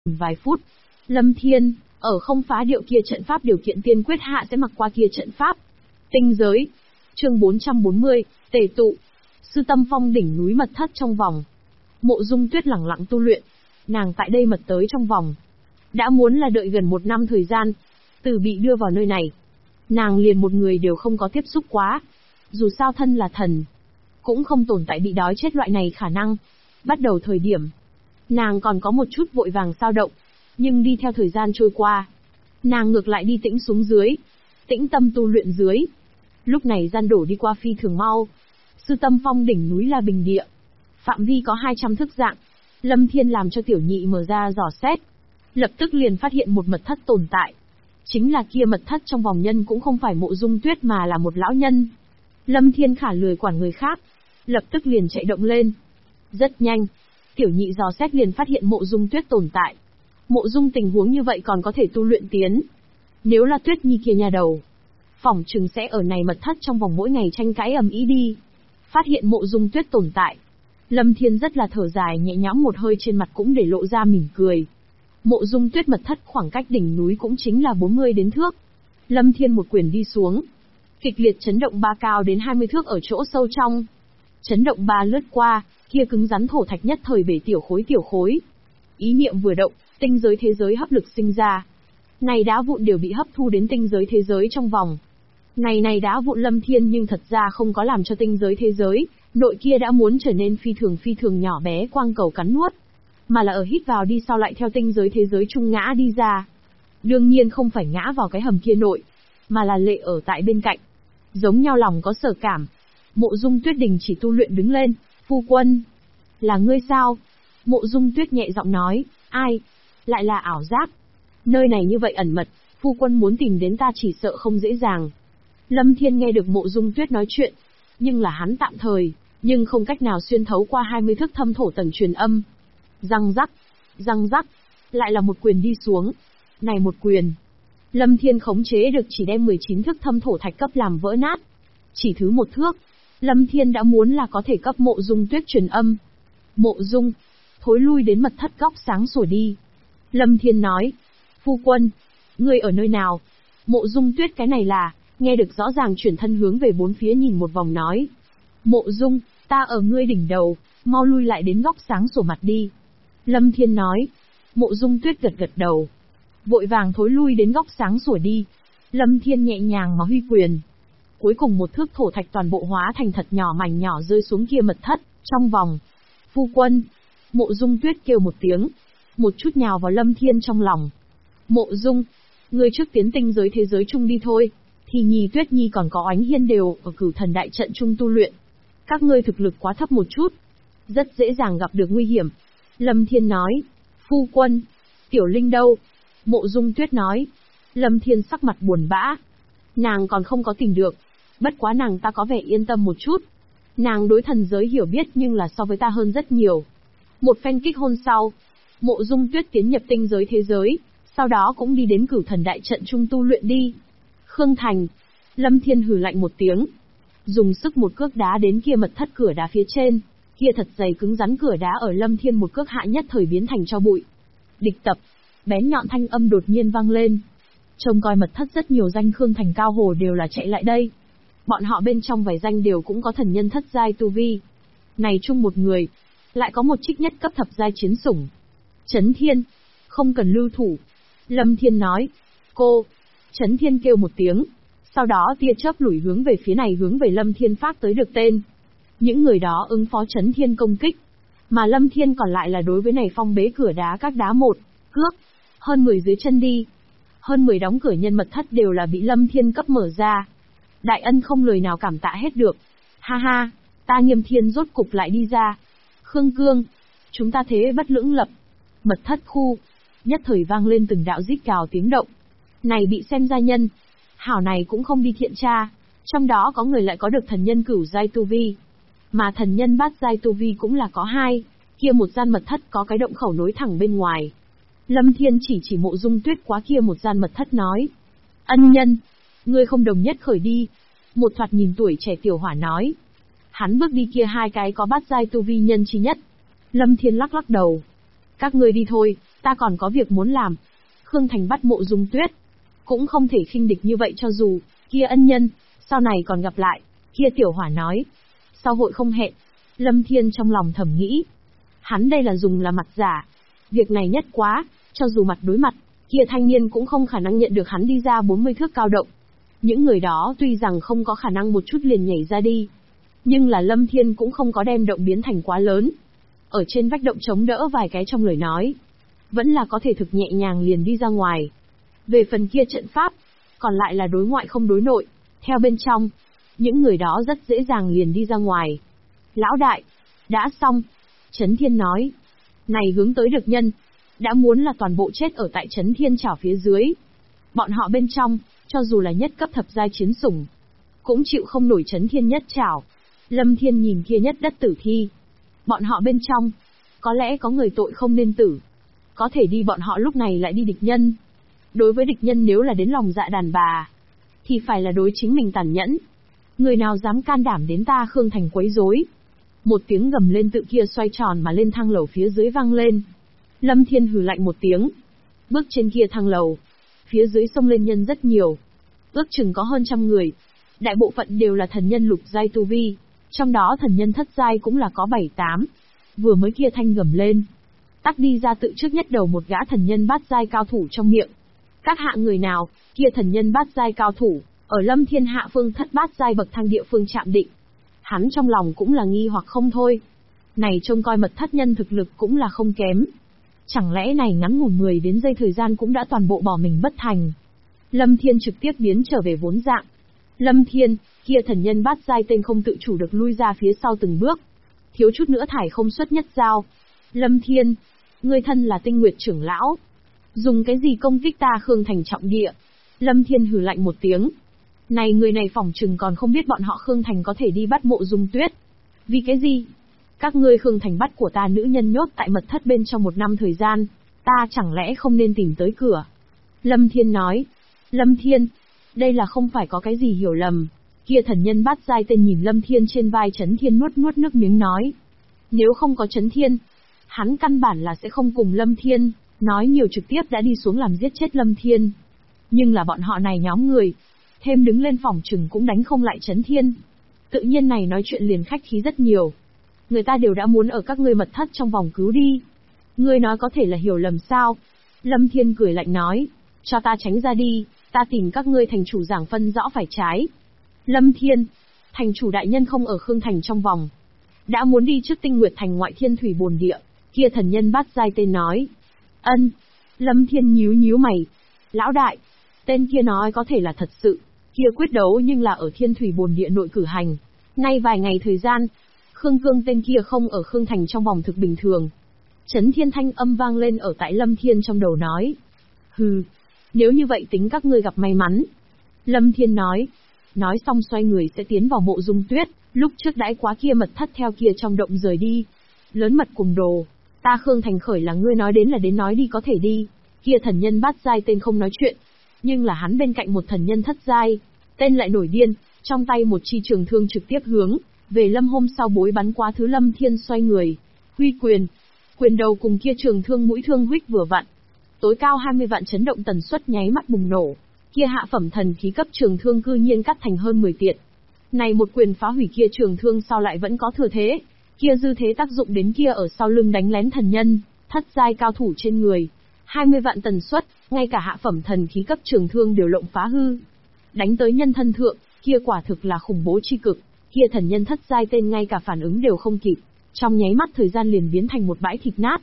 Vài phút, Lâm Thiên, ở không phá điệu kia trận pháp điều kiện tiên quyết hạ sẽ mặc qua kia trận pháp. Tinh giới. Chương 440, tề tụ. Sư Tâm Phong đỉnh núi mật thất trong vòng. Mộ Dung Tuyết lẳng lặng tu luyện. Nàng tại đây mật tới trong vòng. Đã muốn là đợi gần 1 năm thời gian. Từ bị đưa vào nơi này, nàng liền một người đều không có tiếp xúc quá. Dù sao thân là thần, cũng không tồn tại bị đói chết loại này khả năng. Bắt đầu thời điểm, nàng còn có một chút vội vàng sao động. Nhưng đi theo thời gian trôi qua, nàng ngược lại đi tĩnh xuống dưới. Tĩnh tâm tu luyện dưới. Lúc này gian đổ đi qua phi thường mau. Sư Tâm Phong đỉnh núi là bình địa. Phạm vi có 200 thước dạng. Lâm Thiên làm cho tiểu nhị mở ra dò xét. Lập tức liền phát hiện một mật thất tồn tại. Chính là kia mật thất trong vòng nhân cũng không phải Mộ Dung Tuyết mà là một lão nhân. Lâm Thiên khả lười quản người khác. Lập tức liền chạy động lên. Rất nhanh, tiểu nhị dò xét liền phát hiện Mộ Dung Tuyết tồn tại. Mộ Dung tình huống như vậy còn có thể tu luyện tiến. Nếu là Tuyết Nhi kia nhà đầu, phỏng chừng sẽ ở này mật thất trong vòng mỗi ngày tranh cãi ầm ĩ đi. Phát hiện Mộ Dung Tuyết tồn tại, Lâm Thiên rất là thở dài nhẹ nhõm một hơi, trên mặt cũng để lộ ra mỉm cười. Mộ Dung Tuyết mật thất khoảng cách đỉnh núi cũng chính là 40 đến thước. Lâm Thiên một quyền đi xuống, kịch liệt chấn động 3 cao đến 20 thước ở chỗ sâu trong. Chấn động 3 lướt qua, kia cứng rắn thổ thạch nhất thời bể tiểu khối. Ý niệm vừa động, tinh giới thế giới hấp lực sinh ra. Này đá vụn đều bị hấp thu đến tinh giới thế giới trong vòng. Này đá vụn Lâm Thiên nhưng thật ra không có làm cho tinh giới thế giới nội kia đã muốn trở nên phi thường nhỏ bé quang cầu cắn nuốt, mà là ở hít vào đi sau lại theo tinh giới thế giới trung ngã đi ra. Đương nhiên không phải ngã vào cái hầm kia nội, mà là lệ ở tại bên cạnh. Giống nhau lòng có sở cảm. Mộ Dung Tuyết đình chỉ tu luyện đứng lên. Phu quân, là ngươi sao? Mộ Dung Tuyết nhẹ giọng nói. Ai? Lại là ảo giác. Nơi này như vậy ẩn mật, phu quân muốn tìm đến ta chỉ sợ không dễ dàng. Lâm Thiên nghe được Mộ Dung Tuyết nói chuyện, nhưng là hắn tạm thời, nhưng không cách nào xuyên thấu qua 20 thước thâm thổ tầng truyền âm. Răng rắc, lại là một quyền đi xuống. Này một quyền, Lâm Thiên khống chế được chỉ đem 19 thước thâm thổ thạch cấp làm vỡ nát. Chỉ thứ 1 thước, Lâm Thiên đã muốn là có thể cấp Mộ Dung Tuyết truyền âm. Mộ Dung, thối lui đến mật thất góc sáng sủa đi. Lâm Thiên nói, phu quân, ngươi ở nơi nào? Mộ Dung Tuyết cái này là, nghe được rõ ràng chuyển thân hướng về bốn phía nhìn một vòng nói. Mộ Dung, ta ở ngươi đỉnh đầu, mau lui lại đến góc sáng sủa mặt đi. Lâm Thiên nói. Mộ Dung Tuyết gật đầu. Vội vàng thối lui đến góc sáng sủa đi. Lâm Thiên nhẹ nhàng mà huy quyền. Cuối cùng 1 thước thổ thạch toàn bộ hóa thành thật nhỏ mảnh nhỏ rơi xuống kia mật thất, trong vòng. Phu quân. Mộ Dung Tuyết kêu một tiếng. Một chút nhào vào Lâm Thiên trong lòng. Mộ Dung, ngươi trước tiến tinh giới thế giới chung đi thôi. Thì Nhi Tuyết Nhi còn có Oánh Hiên đều ở Cửu Thần đại trận chung tu luyện. Các ngươi thực lực quá thấp một chút, rất dễ dàng gặp được nguy hiểm. Lâm Thiên nói. Phu quân, Tiểu Linh đâu? Mộ Dung Tuyết nói. Lâm Thiên sắc mặt buồn bã. Nàng còn không có tìm được. Bất quá nàng ta có vẻ yên tâm một chút. Nàng đối thần giới hiểu biết nhưng là so với ta hơn rất nhiều. Một phen kích hôn sau, Mộ Dung Tuyết tiến nhập tinh giới thế giới, sau đó cũng đi đến Cửu Thần đại trận chung tu luyện đi. Khương Thành. Lâm Thiên hừ lạnh một tiếng, dùng sức một cước đá đến kia mật thất cửa đá phía trên. Kia thật dày cứng rắn cửa đá ở Lâm Thiên một cước hạ nhất thời biến thành tro bụi. Địch tập. Bén nhọn thanh âm đột nhiên vang lên. Trông coi mật thất rất nhiều danh Khương Thành cao hồ đều là chạy lại đây. Bọn họ bên trong vài danh đều cũng có thần nhân thất giai tu vi. Này chung một người, lại có một trích nhất cấp thập giai chiến sủng. Chấn Thiên, không cần lưu thủ. Lâm Thiên nói. Cô. Chấn Thiên kêu một tiếng. Sau đó tia chớp lủi hướng về phía này, hướng về Lâm Thiên phát tới được tên. Những người đó ứng phó Chấn Thiên công kích, mà Lâm Thiên còn lại là đối với này phong bế cửa đá các đá một cước, hơn 10 dưới chân đi. Hơn 10 đóng cửa nhân mật thất đều là bị Lâm Thiên cấp mở ra. Đại ân không lời nào cảm tạ hết được. Ha ha, ta Nghiêm Thiên rốt cục lại đi ra. Khương Cương, chúng ta thế bất lưỡng lập. Mật thất khu, nhất thời vang lên từng đạo rít gào tiếng động. Này bị xem ra nhân, hảo này cũng không đi thiện tra, trong đó có người lại có được thần nhân cửu giai tu vi, mà thần nhân bát giai tu vi cũng là có 2, kia một gian mật thất có cái động khẩu nối thẳng bên ngoài. Lâm Thiên chỉ Mộ Dung Tuyết quá kia một gian mật thất nói. Ân nhân, ngươi không đồng nhất khởi đi. Một thoạt nhìn tuổi trẻ tiểu hỏa nói. Hắn bước đi kia 2 cái có bát giai tu vi nhân chi nhất. Lâm Thiên lắc đầu. Các ngươi đi thôi, ta còn có việc muốn làm. Khương Thành bắt Mộ Dung Tuyết. Cũng không thể khinh địch như vậy cho dù, kia ân nhân, sau này còn gặp lại, kia tiểu hỏa nói. Sau hội không hẹn, Lâm Thiên trong lòng thầm nghĩ. Hắn đây là dùng là mặt giả. Việc này nhất quá, cho dù mặt đối mặt, kia thanh niên cũng không khả năng nhận được hắn đi ra 40 thước cao động. Những người đó tuy rằng không có khả năng một chút liền nhảy ra đi, nhưng là Lâm Thiên cũng không có đem động biến thành quá lớn. Ở trên vách động chống đỡ vài cái trong lời nói, vẫn là có thể thực nhẹ nhàng liền đi ra ngoài. Về phần kia trận pháp, còn lại là đối ngoại không đối nội, theo bên trong, những người đó rất dễ dàng liền đi ra ngoài. Lão đại, đã xong. Trấn Thiên nói, này hướng tới được nhân, đã muốn là toàn bộ chết ở tại Trấn Thiên chảo phía dưới. Bọn họ bên trong, cho dù là nhất cấp thập giai chiến sủng, cũng chịu không nổi Trấn Thiên nhất chảo. Lâm Thiên nhìn kia nhất đất tử thi. Bọn họ bên trong, có lẽ có người tội không nên tử. Có thể đi bọn họ lúc này lại đi địch nhân. Đối với địch nhân nếu là đến lòng dạ đàn bà, thì phải là đối chính mình tàn nhẫn. Người nào dám can đảm đến ta Khương Thành quấy rối. Một tiếng gầm lên tự kia xoay tròn mà lên thang lầu phía dưới vang lên. Lâm Thiên hừ lạnh một tiếng. Bước trên kia thang lầu. Phía dưới xông lên nhân rất nhiều. Ước chừng có hơn 100 người. Đại bộ phận đều là thần nhân lục giai tu vi. Trong đó thần nhân thất giai cũng là có 7-8. Vừa mới kia thanh gầm lên, tắc đi ra tự trước nhất đầu một gã thần nhân bát giai cao thủ trong miệng. Các hạ người nào, kia thần nhân bát giai cao thủ, ở Lâm Thiên hạ phương thất bát giai bậc thang địa phương chạm định. Hắn trong lòng cũng là nghi hoặc không thôi. Này trông coi mật thất nhân thực lực cũng là không kém. Chẳng lẽ này ngắn ngủn 10 đến giây thời gian cũng đã toàn bộ bỏ mình bất thành. Lâm Thiên trực tiếp biến trở về vốn dạng. Lâm Thiên, kia thần nhân bát giai tên không tự chủ được lui ra phía sau từng bước. Thiếu chút nữa thải không xuất nhất dao. Lâm Thiên, ngươi thân là Tinh Nguyệt trưởng lão. Dùng cái gì công kích ta Khương Thành trọng địa? Lâm Thiên hừ lạnh một tiếng. Này người này phỏng chừng còn không biết bọn họ Khương Thành có thể đi bắt Mộ Dung Tuyết. Vì cái gì? Các ngươi Khương Thành bắt của ta nữ nhân nhốt tại mật thất bên trong 1 năm thời gian, ta chẳng lẽ không nên tìm tới cửa? Lâm Thiên nói. Lâm Thiên, đây là không phải có cái gì hiểu lầm. Kia thần nhân bát giai tên nhìn Lâm Thiên trên vai Trấn Thiên nuốt nuốt nước miếng nói. Nếu không có Trấn Thiên, hắn căn bản là sẽ không cùng Lâm Thiên, nói nhiều trực tiếp đã đi xuống làm giết chết Lâm Thiên. Nhưng là bọn họ này nhóm người, thêm đứng lên phòng chừng cũng đánh không lại Trấn Thiên. Tự nhiên này nói chuyện liền khách khí rất nhiều. Người ta đều đã muốn ở các ngươi mật thất trong vòng cứu đi. Ngươi nói có thể là hiểu lầm sao? Lâm Thiên cười lạnh nói, cho ta tránh ra đi, ta tìm các ngươi thành chủ giảng phân rõ phải trái. Lâm Thiên, thành chủ đại nhân không ở Khương Thành trong vòng. Đã muốn đi trước Tinh Nguyệt Thành ngoại thiên thủy bồn địa, kia thần nhân bát giai tên nói. Ân. Lâm Thiên nhíu nhíu mày. Lão đại, tên kia nói có thể là thật sự, kia quyết đấu nhưng là ở thiên thủy bồn địa nội cử hành. Nay vài ngày thời gian, Khương Cương tên kia không ở Khương Thành trong vòng thực bình thường. Trấn Thiên thanh âm vang lên ở tại Lâm Thiên trong đầu nói. Hừ, nếu như vậy tính các ngươi gặp may mắn. Lâm Thiên nói. Nói xong xoay người sẽ tiến vào Mộ Dung Tuyết, lúc trước đãi quá kia mật thất theo kia trong động rời đi. Lớn mật cùng đồ, ta Khương Thành khởi là ngươi nói đến là đến nói đi có thể đi. Kia thần nhân bát giai tên không nói chuyện, nhưng là hắn bên cạnh một thần nhân thất giai, tên lại nổi điên, trong tay một chi trường thương trực tiếp hướng về Lâm hôm sau bối bắn quá thứ. Lâm Thiên xoay người, huy quyền, quyền đầu cùng kia trường thương mũi thương huých vừa vặn. Tối cao 20 vạn chấn động tần suất nháy mắt bùng nổ, kia hạ phẩm thần khí cấp trường thương cư nhiên cắt thành hơn 10 tiện. Này một quyền phá hủy kia trường thương sau lại vẫn có thừa thế, kia dư thế tác dụng đến kia ở sau lưng đánh lén thần nhân, thất giai cao thủ trên người. 20 vạn tần suất, ngay cả hạ phẩm thần khí cấp trường thương đều lộng phá hư. Đánh tới nhân thân thượng, kia quả thực là khủng bố chi cực, kia thần nhân thất giai tên ngay cả phản ứng đều không kịp, trong nháy mắt thời gian liền biến thành một bãi thịt nát.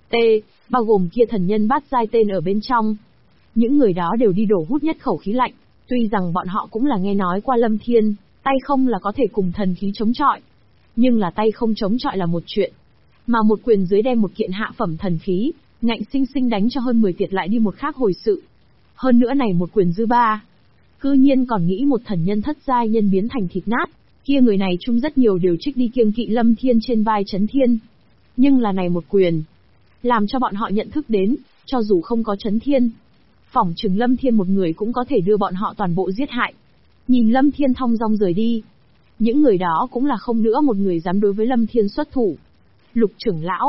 Bao gồm kia thần nhân bát giai tên ở bên trong. Những người đó đều đi đổ hút nhất khẩu khí lạnh, tuy rằng bọn họ cũng là nghe nói qua Lâm Thiên, tay không là có thể cùng thần khí chống chọi. Nhưng là tay không chống chọi là một chuyện, mà một quyền dưới đem một kiện hạ phẩm thần khí, ngạnh sinh sinh đánh cho hơn 10 tiệt lại đi một khác hồi sự. Hơn nữa này một quyền dư ba, cư nhiên còn nghĩ một thần nhân thất giai nhân biến thành thịt nát, kia người này chung rất nhiều đều trích đi kiêng kỵ Lâm Thiên trên vai Trấn Thiên. Nhưng là này một quyền, làm cho bọn họ nhận thức đến, cho dù không có Trấn Thiên, phỏng chừng Lâm Thiên một người cũng có thể đưa bọn họ toàn bộ giết hại. Nhìn Lâm Thiên thong dong rời đi, những người đó cũng là không nữa một người dám đối với Lâm Thiên xuất thủ. Lục trưởng lão,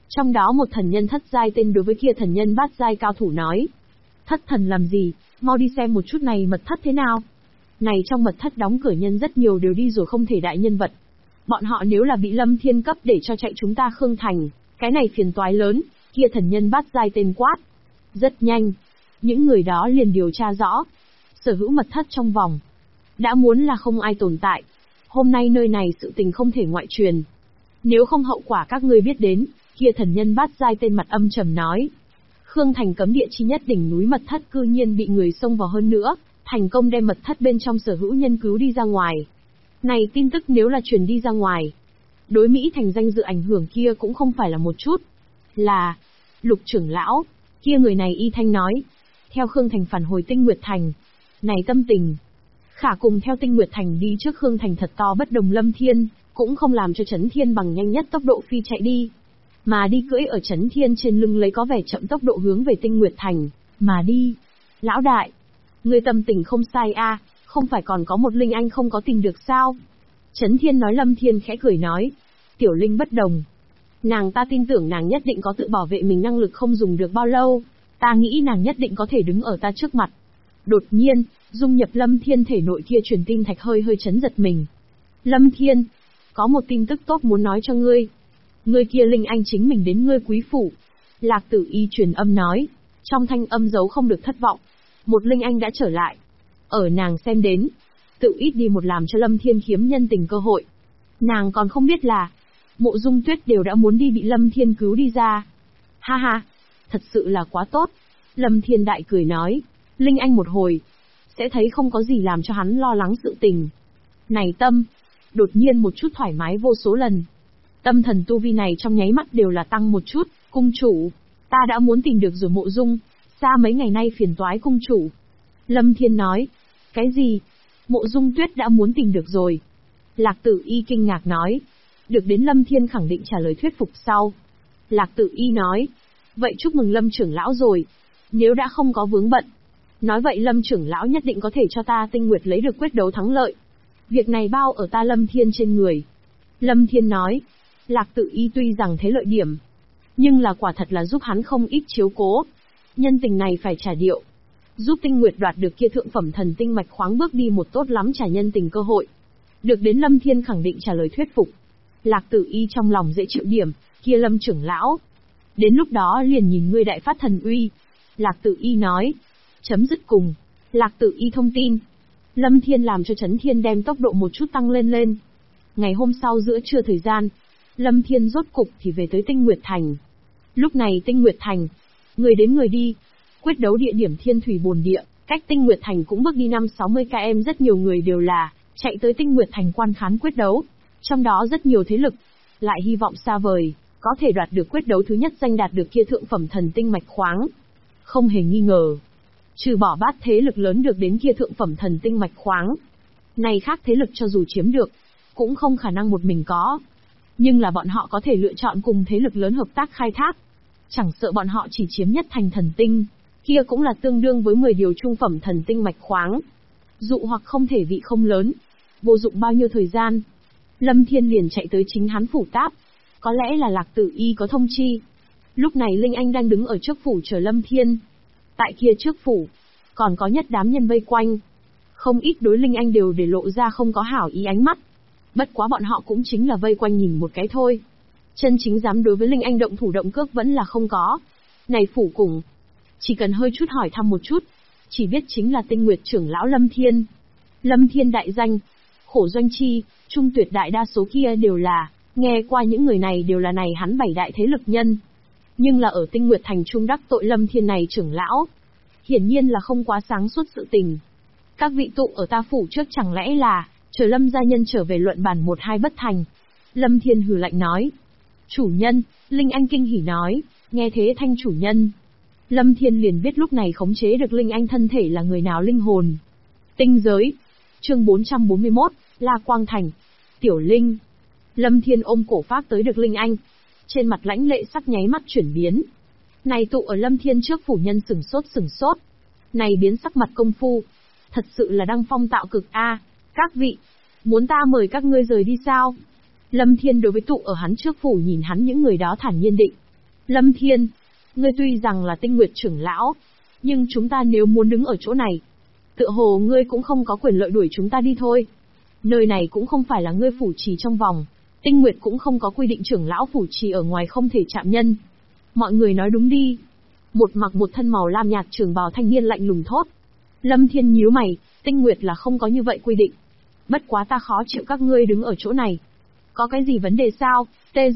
Trong đó một thần nhân thất giai tên đối với kia thần nhân bát giai cao thủ nói. Thất thần làm gì, mau đi xem một chút này mật thất thế nào. Này trong mật thất đóng cửa nhân rất nhiều đều đi rồi không thể đại nhân vật. Bọn họ nếu là bị Lâm Thiên cấp để cho chạy chúng ta Khương Thành, cái này phiền toái lớn, kia thần nhân bát giai tên quát. Rất nhanh, những người đó liền điều tra rõ. Sở hữu mật thất trong vòng. Đã muốn là không ai tồn tại. Hôm nay nơi này sự tình không thể ngoại truyền. Nếu không hậu quả các ngươi biết đến, kia thần nhân bát giai tên mặt âm trầm nói. Khương Thành cấm địa chi nhất đỉnh núi mật thất cư nhiên bị người xông vào hơn nữa, thành công đem mật thất bên trong sở hữu nhân cứu đi ra ngoài. Này tin tức nếu là truyền đi ra ngoài, đối Mỹ Thành danh dự ảnh hưởng kia cũng không phải là một chút. Là, Lục trưởng lão, kia người này y thanh nói. Theo Khương Thành phản hồi Tinh Nguyệt Thành. Này tâm tình. Khả cùng theo Tinh Nguyệt Thành đi trước Khương Thành thật to bất đồng Lâm Thiên, cũng không làm cho Chấn Thiên bằng nhanh nhất tốc độ phi chạy đi. Mà đi cưỡi ở Chấn Thiên trên lưng lấy có vẻ chậm tốc độ hướng về Tinh Nguyệt Thành, mà đi. Lão đại, người tâm tình không sai a, không phải còn có một Linh Anh không có tìm được sao? Chấn Thiên nói. Lâm Thiên khẽ cười nói. Tiểu Linh bất đồng. Nàng ta tin tưởng nàng nhất định có tự bảo vệ mình năng lực không dùng được bao lâu. Ta nghĩ nàng nhất định có thể đứng ở ta trước mặt. Đột nhiên, dung nhập Lâm Thiên thể nội kia truyền tin thạch hơi chấn giật mình. Lâm Thiên, có một tin tức tốt muốn nói cho ngươi. Ngươi kia Linh Anh chính mình đến ngươi quý phủ. Lạc Tử Y truyền âm nói. Trong thanh âm giấu không được thất vọng. Một Linh Anh đã trở lại. Ở nàng xem đến, tự ít đi một làm cho Lâm Thiên khiếm nhân tình cơ hội. Nàng còn không biết là, Mộ Dung Tuyết đều đã muốn đi bị Lâm Thiên cứu đi ra. Ha ha, thật sự là quá tốt. Lâm Thiên đại cười nói, Linh Anh một hồi, sẽ thấy không có gì làm cho hắn lo lắng sự tình. Này tâm, đột nhiên một chút thoải mái vô số lần. Tâm thần tu vi này trong nháy mắt đều là tăng một chút, cung chủ, ta đã muốn tìm được rồi Mộ Dung, xa mấy ngày nay phiền toái cung chủ. Lâm Thiên nói, cái gì? Mộ Dung Tuyết đã muốn tìm được rồi. Lạc Tử Y kinh ngạc nói, được đến Lâm Thiên khẳng định trả lời thuyết phục sau. Lạc Tử Y nói, vậy chúc mừng Lâm trưởng lão rồi, nếu đã không có vướng bận. Nói vậy Lâm trưởng lão nhất định có thể cho ta Tinh Nguyệt lấy được quyết đấu thắng lợi. Việc này bao ở ta Lâm Thiên trên người. Lâm Thiên nói, Lạc Tử Y tuy rằng thế lợi điểm, nhưng là quả thật là giúp hắn không ít chiếu cố. Nhân tình này phải trả điệu. Giúp Tinh Nguyệt đoạt được kia thượng phẩm thần tinh mạch khoáng bước đi một tốt lắm trả nhân tình cơ hội. Được đến Lâm Thiên khẳng định trả lời thuyết phục. Lạc Tử Y trong lòng dễ chịu điểm, kia Lâm trưởng lão. Đến lúc đó liền nhìn ngươi đại phát thần uy. Lạc Tử Y nói. Chấm dứt cùng. Lạc Tử Y thông tin. Lâm Thiên làm cho Chấn Thiên đem tốc độ một chút tăng lên. Ngày hôm sau giữa trưa thời gian, Lâm Thiên rốt cục thì về tới Tinh Nguyệt Thành. Lúc này Tinh Nguyệt Thành, người đến người đi. Quyết đấu địa điểm Thiên Thủy Bồn Địa, cách Tinh Nguyệt Thành cũng bước đi 5-60 km, rất nhiều người đều là chạy tới Tinh Nguyệt Thành quan khán quyết đấu. Trong đó rất nhiều thế lực, lại hy vọng xa vời, có thể đoạt được quyết đấu thứ nhất danh đạt được kia thượng phẩm thần tinh mạch khoáng. Không hề nghi ngờ, trừ bỏ bát thế lực lớn được đến kia thượng phẩm thần tinh mạch khoáng, này khác thế lực cho dù chiếm được, cũng không khả năng một mình có. Nhưng là bọn họ có thể lựa chọn cùng thế lực lớn hợp tác khai thác. Chẳng sợ bọn họ chỉ chiếm nhất thành thần tinh, kia cũng là tương đương với 10 điều trung phẩm thần tinh mạch khoáng. Dụ hoặc không thể vị không lớn, vô dụng bao nhiêu thời gian. Lâm Thiên liền chạy tới chính hắn phủ táp. Có lẽ là Lạc Tử Y có thông chi. Lúc này Linh Anh đang đứng ở trước phủ chờ Lâm Thiên. Tại kia trước phủ, còn có nhất đám nhân vây quanh. Không ít đối Linh Anh đều để lộ ra không có hảo ý ánh mắt. Bất quá bọn họ cũng chính là vây quanh nhìn một cái thôi. Chân chính dám đối với Linh Anh động thủ động cước vẫn là không có. Này phủ cùng, chỉ cần hơi chút hỏi thăm một chút, chỉ biết chính là Tinh Nguyệt trưởng lão Lâm Thiên. Lâm Thiên đại danh, Khổ Doanh Chi, Trung Tuyệt đại đa số kia đều là, nghe qua những người này đều là này hắn 7 đại thế lực nhân. Nhưng là ở Tinh Nguyệt Thành trung đắc tội Lâm Thiên này trưởng lão, hiển nhiên là không quá sáng suốt sự tình. Các vị tụ ở ta phủ trước chẳng lẽ là, chờ Lâm gia nhân trở về luận bàn 1-2 bất thành. Lâm Thiên hừ lạnh nói. Chủ nhân, Linh Anh kinh hỉ nói, nghe thế thanh chủ nhân. Lâm Thiên liền biết lúc này khống chế được Linh Anh thân thể là người nào linh hồn. Tinh giới. Chương 441, La Quang Thành. Tiểu Linh. Lâm Thiên ôm cổ phát tới được Linh Anh. Trên mặt lãnh lệ sắc nháy mắt chuyển biến. Này tụ ở Lâm Thiên trước phủ nhân sửng sốt. Này biến sắc mặt công phu. Thật sự là đăng phong tạo cực a. Các vị, muốn ta mời các ngươi rời đi sao? Lâm Thiên đối với tụ ở hắn trước phủ nhìn hắn những người đó thản nhiên định. Lâm Thiên, ngươi tuy rằng là Tinh Nguyệt trưởng lão, nhưng chúng ta nếu muốn đứng ở chỗ này, tựa hồ ngươi cũng không có quyền lợi đuổi chúng ta đi thôi. Nơi này cũng không phải là ngươi phủ trì trong vòng, Tinh Nguyệt cũng không có quy định trưởng lão phủ trì ở ngoài không thể chạm nhân. Mọi người nói đúng đi. Một mặc một thân màu lam nhạt trường bào thanh niên lạnh lùng thốt. Lâm Thiên nhíu mày, Tinh Nguyệt là không có như vậy quy định. Bất quá ta khó chịu các ngươi đứng ở chỗ này. Có cái gì vấn đề sao?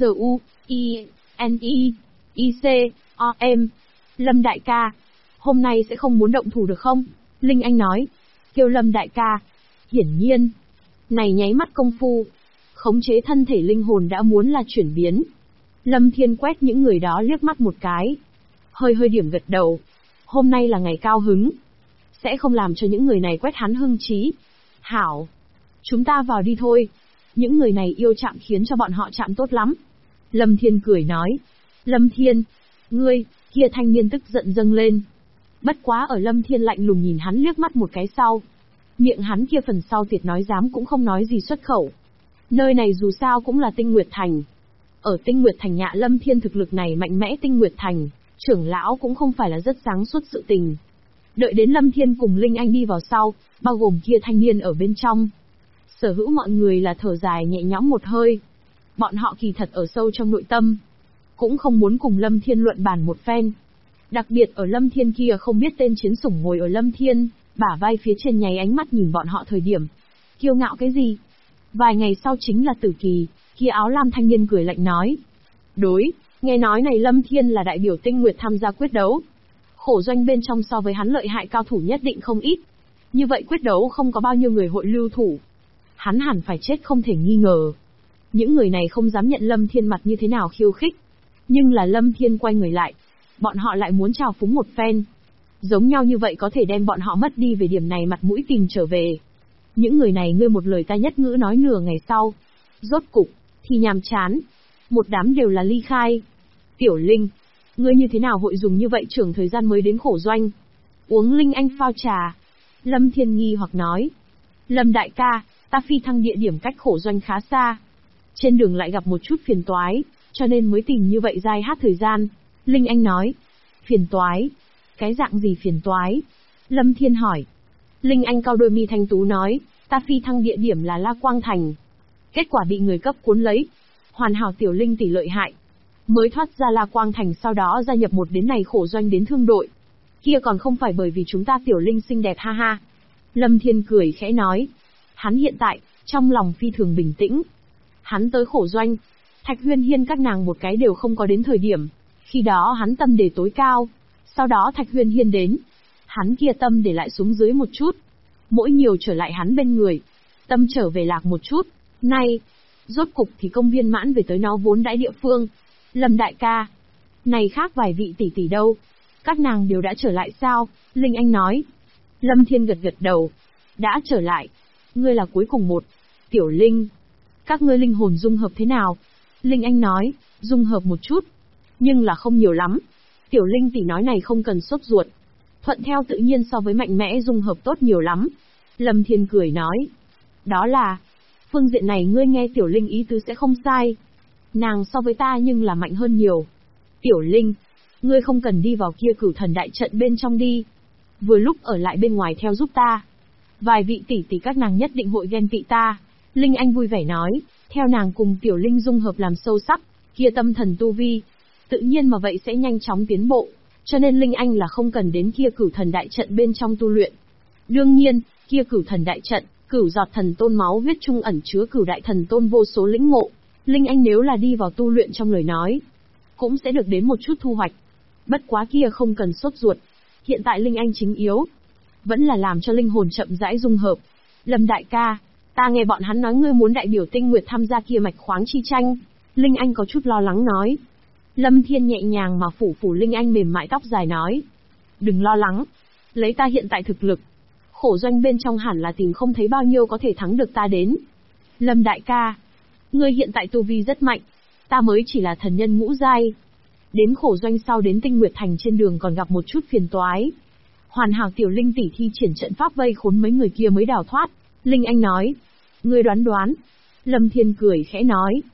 T-Z-U-I-N-I-I-C-O-M. Lâm đại ca, hôm nay sẽ không muốn động thủ được không? Linh Anh nói. Kêu Lâm đại ca. Hiển nhiên, này nháy mắt công phu, khống chế thân thể linh hồn đã muốn là chuyển biến. Lâm Thiên quét những người đó liếc mắt một cái. Hơi điểm gật đầu. Hôm nay là ngày cao hứng. Sẽ không làm cho những người này quét hắn hưng trí. Hảo. Chúng ta vào đi thôi. Những người này yêu chạm khiến cho bọn họ chạm tốt lắm. Lâm Thiên cười nói. Lâm Thiên, ngươi, kia thanh niên tức giận dâng lên. Bất quá ở Lâm Thiên lạnh lùng nhìn hắn liếc mắt một cái sau. Miệng hắn kia phần sau tiệt nói dám cũng không nói gì xuất khẩu. Nơi này dù sao cũng là Tinh Nguyệt Thành. Ở Tinh Nguyệt Thành nhạ Lâm Thiên thực lực này mạnh mẽ Tinh Nguyệt Thành, trưởng lão cũng không phải là rất sáng suốt sự tình. Đợi đến Lâm Thiên cùng Linh Anh đi vào sau, bao gồm kia thanh niên ở bên trong. Sở hữu mọi người là thở dài nhẹ nhõm một hơi. Bọn họ kỳ thật ở sâu trong nội tâm, cũng không muốn cùng Lâm Thiên luận bàn một phen. Đặc biệt ở Lâm Thiên kia không biết tên chiến sủng ngồi ở Lâm Thiên, bả vai phía trên nháy ánh mắt nhìn bọn họ thời điểm. Kiêu ngạo cái gì? Vài ngày sau chính là tử kỳ, kia áo lam thanh niên cười lạnh nói. Đối, nghe nói này Lâm Thiên là đại biểu Tinh Nguyệt tham gia quyết đấu. Khổ doanh bên trong so với hắn lợi hại cao thủ nhất định không ít. Như vậy quyết đấu không có bao nhiêu người hội lưu thủ. Hắn hẳn phải chết không thể nghi ngờ. Những người này không dám nhận Lâm Thiên mặt như thế nào khiêu khích. Nhưng là Lâm Thiên quay người lại. Bọn họ lại muốn trào phúng một phen. Giống nhau như vậy có thể đem bọn họ mất đi về điểm này mặt mũi tìm trở về. Những người này ngươi một lời ta nhất ngữ nói nửa ngày sau. Rốt cục, thì nhàm chán. Một đám đều là ly khai. Tiểu Linh, ngươi như thế nào hội dùng như vậy trưởng thời gian mới đến khổ doanh? Uống Linh Anh phao trà. Lâm Thiên nghi hoặc nói. Lâm đại ca, ta phi thăng địa điểm cách khổ doanh khá xa. Trên đường lại gặp một chút phiền toái, cho nên mới tìm như vậy dai hát thời gian. Linh Anh nói. Phiền toái? Cái dạng gì phiền toái? Lâm Thiên hỏi. Linh Anh cau đôi mi thanh tú nói, ta phi thăng địa điểm là La Quang Thành. Kết quả bị người cấp cuốn lấy. Hoàn hảo Tiểu Linh tỷ lợi hại. Mới thoát ra La Quang Thành sau đó gia nhập một đến này khổ doanh đến thương đội. Kia còn không phải bởi vì chúng ta Tiểu Linh xinh đẹp ha ha. Lâm Thiên cười khẽ nói. Hắn hiện tại, trong lòng phi thường bình tĩnh. Hắn tới khổ doanh. Thạch Huyên Hiên các nàng một cái đều không có đến thời điểm. Khi đó hắn tâm để tối cao. Sau đó Thạch Huyên Hiên đến. Hắn kia tâm để lại xuống dưới một chút. Mỗi nhiều trở lại hắn bên người. Tâm trở về lạc một chút. Nay, rốt cục thì công viên mãn về tới nó vốn đãi địa phương. Lâm đại ca. Này khác vài vị tỷ tỷ đâu. Các nàng đều đã trở lại sao? Linh Anh nói. Lâm Thiên gật gật đầu. Đã trở lại. Ngươi là cuối cùng một. Tiểu Linh. Các ngươi linh hồn dung hợp thế nào? Linh Anh nói. Dung hợp một chút. Nhưng là không nhiều lắm. Tiểu Linh tỷ nói này không cần sốt ruột. Thuận theo tự nhiên so với mạnh mẽ dung hợp tốt nhiều lắm. Lâm Thiên cười nói. Đó là. Phương diện này ngươi nghe Tiểu Linh ý tứ sẽ không sai. Nàng so với ta nhưng là mạnh hơn nhiều. Tiểu Linh. Ngươi không cần đi vào kia Cửu Thần đại trận bên trong đi. Vừa lúc ở lại bên ngoài theo giúp ta. Vài vị tỷ tỷ các nàng nhất định hội ghen tị ta. Linh Anh vui vẻ nói. Theo nàng cùng Tiểu Linh dung hợp làm sâu sắc. Kia tâm thần tu vi. Tự nhiên mà vậy sẽ nhanh chóng tiến bộ. Cho nên Linh Anh là không cần đến kia Cửu Thần đại trận bên trong tu luyện. Đương nhiên, kia Cửu Thần đại trận, cửu giọt thần tôn máu huyết trung ẩn chứa cửu đại thần tôn vô số lĩnh ngộ. Linh Anh nếu là đi vào tu luyện trong lời nói, cũng sẽ được đến một chút thu hoạch. Bất quá kia không cần sốt ruột. Hiện tại Linh Anh chính yếu, vẫn là làm cho linh hồn chậm rãi dung hợp. Lâm đại ca, ta nghe bọn hắn nói ngươi muốn đại biểu Tinh Nguyệt tham gia kia mạch khoáng chi tranh. Linh Anh có chút lo lắng nói. Lâm Thiên nhẹ nhàng mà phủ phủ Linh Anh mềm mại tóc dài nói. Đừng lo lắng. Lấy ta hiện tại thực lực. Khổ doanh bên trong hẳn là tìm không thấy bao nhiêu có thể thắng được ta đến. Lâm đại ca. Ngươi hiện tại tu vi rất mạnh. Ta mới chỉ là thần nhân ngũ giai. Đến khổ doanh sau đến Tinh Nguyệt Thành trên đường còn gặp một chút phiền toái. Hoàn hảo Tiểu Linh tỷ thi triển trận pháp vây khốn mấy người kia mới đào thoát. Linh Anh nói. Ngươi đoán đoán. Lâm Thiên cười khẽ nói.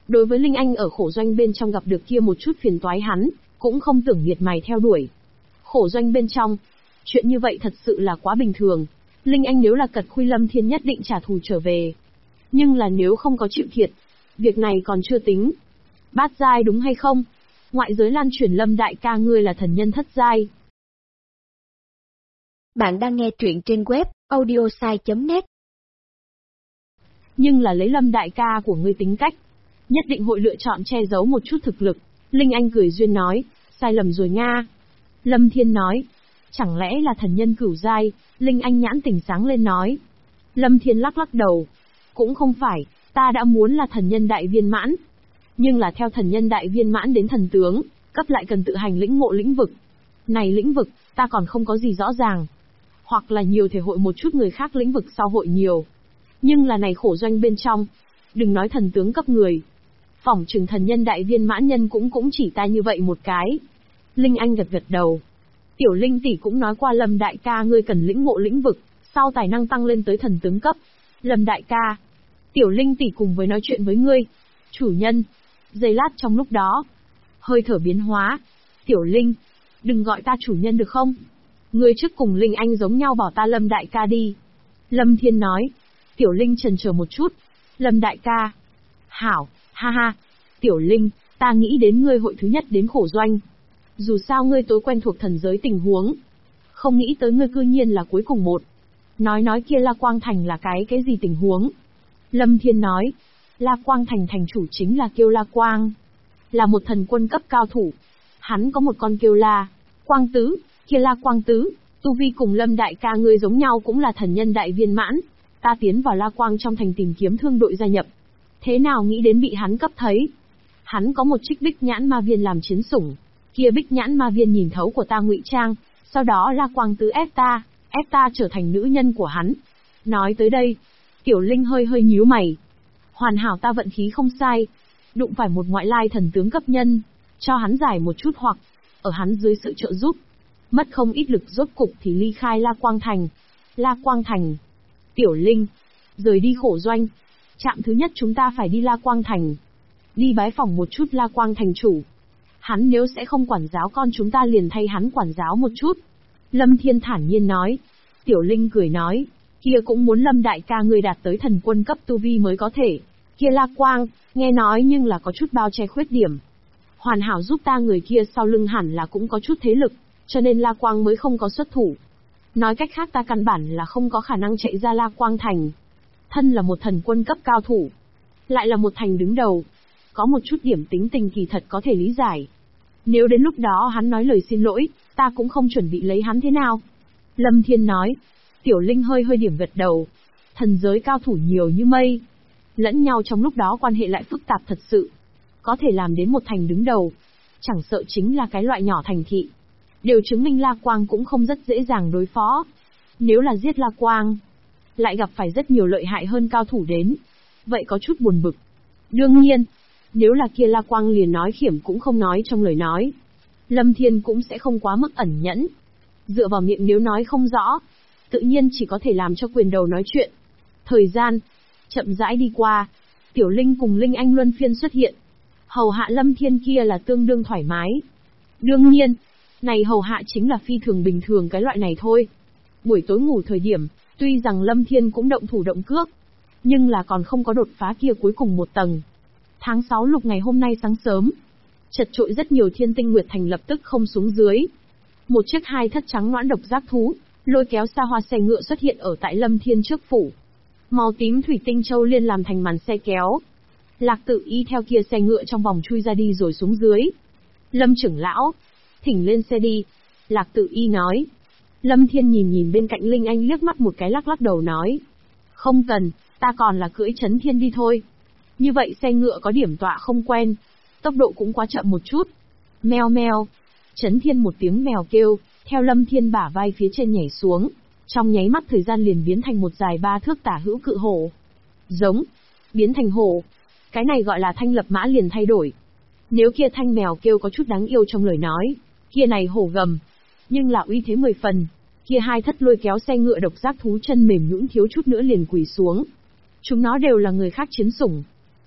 Đối với Linh Anh ở khổ doanh bên trong gặp được kia một chút phiền toái hắn, cũng không tưởng miệt mài theo đuổi. Khổ doanh bên trong, chuyện như vậy thật sự là quá bình thường. Linh Anh nếu là cật khuy Lâm Thiên nhất định trả thù trở về. Nhưng là nếu không có chịu thiệt, việc này còn chưa tính. Bát giai đúng hay không? Ngoại giới lan truyền Lâm đại ca ngươi là thần nhân thất giai. Bạn đang nghe truyện trên web audiosai.net. Nhưng là lấy Lâm đại ca của ngươi tính cách, nhất định hội lựa chọn che giấu một chút thực lực. Linh Anh cười duyên nói, sai lầm rồi nga. Lâm Thiên nói, chẳng lẽ là thần nhân cửu giai? Linh Anh nhãn tỉnh sáng lên nói. Lâm Thiên lắc lắc đầu, cũng không phải, ta đã muốn là thần nhân đại viên mãn. Nhưng là theo thần nhân đại viên mãn đến thần tướng, cấp lại cần tự hành lĩnh ngộ lĩnh vực. Này lĩnh vực, ta còn không có gì rõ ràng. Hoặc là nhiều thể hội một chút người khác lĩnh vực sau hội nhiều. Nhưng là này khổ doanh bên trong, đừng nói thần tướng cấp người. Phỏng chừng thần nhân đại viên mãn nhân cũng chỉ ta như vậy một cái. Linh Anh gật gật đầu. Tiểu Linh tỷ cũng nói qua Lâm đại ca ngươi cần lĩnh ngộ lĩnh vực, sau tài năng tăng lên tới thần tướng cấp. Lâm đại ca, Tiểu Linh tỷ cùng với nói chuyện với ngươi. Chủ nhân. Giây lát trong lúc đó, hơi thở biến hóa. Tiểu Linh, đừng gọi ta chủ nhân được không? Ngươi trước cùng Linh Anh giống nhau bảo ta Lâm đại ca đi. Lâm Thiên nói. Tiểu Linh chần chờ một chút. Lâm đại ca. Hảo, ha ha. Tiểu Linh, ta nghĩ đến ngươi hội thứ nhất đến khổ doanh. Dù sao ngươi tối quen thuộc thần giới tình huống. Không nghĩ tới ngươi cư nhiên là cuối cùng một. Nói kia La Quang Thành là cái gì tình huống? Lâm Thiên nói. La Quang Thành thành chủ chính là Kiêu La Quang. Là một thần quân cấp cao thủ. Hắn có một con Kiêu La Quang Tứ, kia La Quang Tứ, tu vi cùng Lâm đại ca ngươi giống nhau cũng là thần nhân đại viên mãn. Ta tiến vào La Quang trong thành tìm kiếm thương đội gia nhập. Thế nào nghĩ đến bị hắn cấp thấy? Hắn có một trích bích nhãn ma viên làm chiến sủng. Kia bích nhãn ma viên nhìn thấu của ta ngụy trang, sau đó La Quang Tứ ép ta trở thành nữ nhân của hắn. Nói tới đây, Tiểu Linh hơi nhíu mày. Hoàn hảo ta vận khí không sai, đụng phải một ngoại lai thần tướng cấp nhân, cho hắn giải một chút hoặc, ở hắn dưới sự trợ giúp, mất không ít lực rốt cục thì ly khai La Quang Thành. La Quang Thành. Tiểu Linh, rời đi khổ doanh. Trạm thứ nhất chúng ta phải đi La Quang Thành. Đi bái phỏng một chút La Quang Thành chủ. Hắn nếu sẽ không quản giáo con chúng ta liền thay hắn quản giáo một chút. Lâm Thiên thản nhiên nói. Tiểu Linh cười nói, kia cũng muốn Lâm đại ca người đạt tới thần quân cấp tu vi mới có thể. Kia La Quang, nghe nói nhưng là có chút bao che khuyết điểm. Hoàn hảo giúp ta người kia sau lưng hẳn là cũng có chút thế lực, cho nên La Quang mới không có xuất thủ. Nói cách khác ta căn bản là không có khả năng chạy ra La Quang Thành. Thân là một thần quân cấp cao thủ, lại là một thành đứng đầu. Có một chút điểm tính tình kỳ thật có thể lý giải. Nếu đến lúc đó hắn nói lời xin lỗi, ta cũng không chuẩn bị lấy hắn thế nào. Lâm Thiên nói. Tiểu Linh hơi điểm gật đầu. Thần giới cao thủ nhiều như mây. Lẫn nhau trong lúc đó quan hệ lại phức tạp thật sự. Có thể làm đến một thành đứng đầu. Chẳng sợ chính là cái loại nhỏ thành thị. Đều chứng minh La Quang cũng không rất dễ dàng đối phó. Nếu là giết La Quang, lại gặp phải rất nhiều lợi hại hơn cao thủ đến. Vậy có chút buồn bực. Đương nhiên, nếu là kia La Quang liền nói khiểm cũng không nói trong lời nói. Lâm Thiên cũng sẽ không quá mức ẩn nhẫn. Dựa vào miệng nếu nói không rõ, tự nhiên chỉ có thể làm cho quyền đầu nói chuyện. Thời gian chậm rãi đi qua, Tiểu Linh cùng Linh Anh luân phiên xuất hiện. Hầu hạ Lâm Thiên kia là tương đương thoải mái. Đương nhiên, này hầu hạ chính là phi thường bình thường cái loại này thôi. Buổi tối ngủ thời điểm, tuy rằng Lâm Thiên cũng động thủ động cước, nhưng là còn không có đột phá kia cuối cùng một tầng. Tháng 6 lục ngày hôm nay sáng sớm, chật trội rất nhiều Thiên Tinh Nguyệt Thành lập tức không xuống dưới. Một chiếc hai thất trắng nõn độc giác thú, lôi kéo xa hoa xe ngựa xuất hiện ở tại Lâm Thiên trước phủ. Màu tím thủy tinh châu liên làm thành màn xe kéo. Lạc Tự Y theo kia xe ngựa trong vòng chui ra đi rồi xuống dưới. Lâm trưởng lão, thỉnh lên xe đi. Lạc Tự Y nói. Lâm Thiên nhìn bên cạnh Linh Anh liếc mắt một cái lắc lắc đầu nói. Không cần, ta còn là cưỡi Chấn Thiên đi thôi. Như vậy xe ngựa có điểm tọa không quen, tốc độ cũng quá chậm một chút. Meo meo. Chấn Thiên một tiếng mèo kêu, theo Lâm Thiên bả vai phía trên nhảy xuống. Trong nháy mắt thời gian liền biến thành một dài 3 thước tả hữu cự hổ. Giống, biến thành hổ. Cái này gọi là thanh lập mã liền thay đổi. Nếu kia thanh mèo kêu có chút đáng yêu trong lời nói, kia này hổ gầm. Nhưng là uy thế 10 phần, kia hai thất lôi kéo xe ngựa độc giác thú chân mềm nhũn thiếu chút nữa liền quỳ xuống. Chúng nó đều là người khác chiến sủng.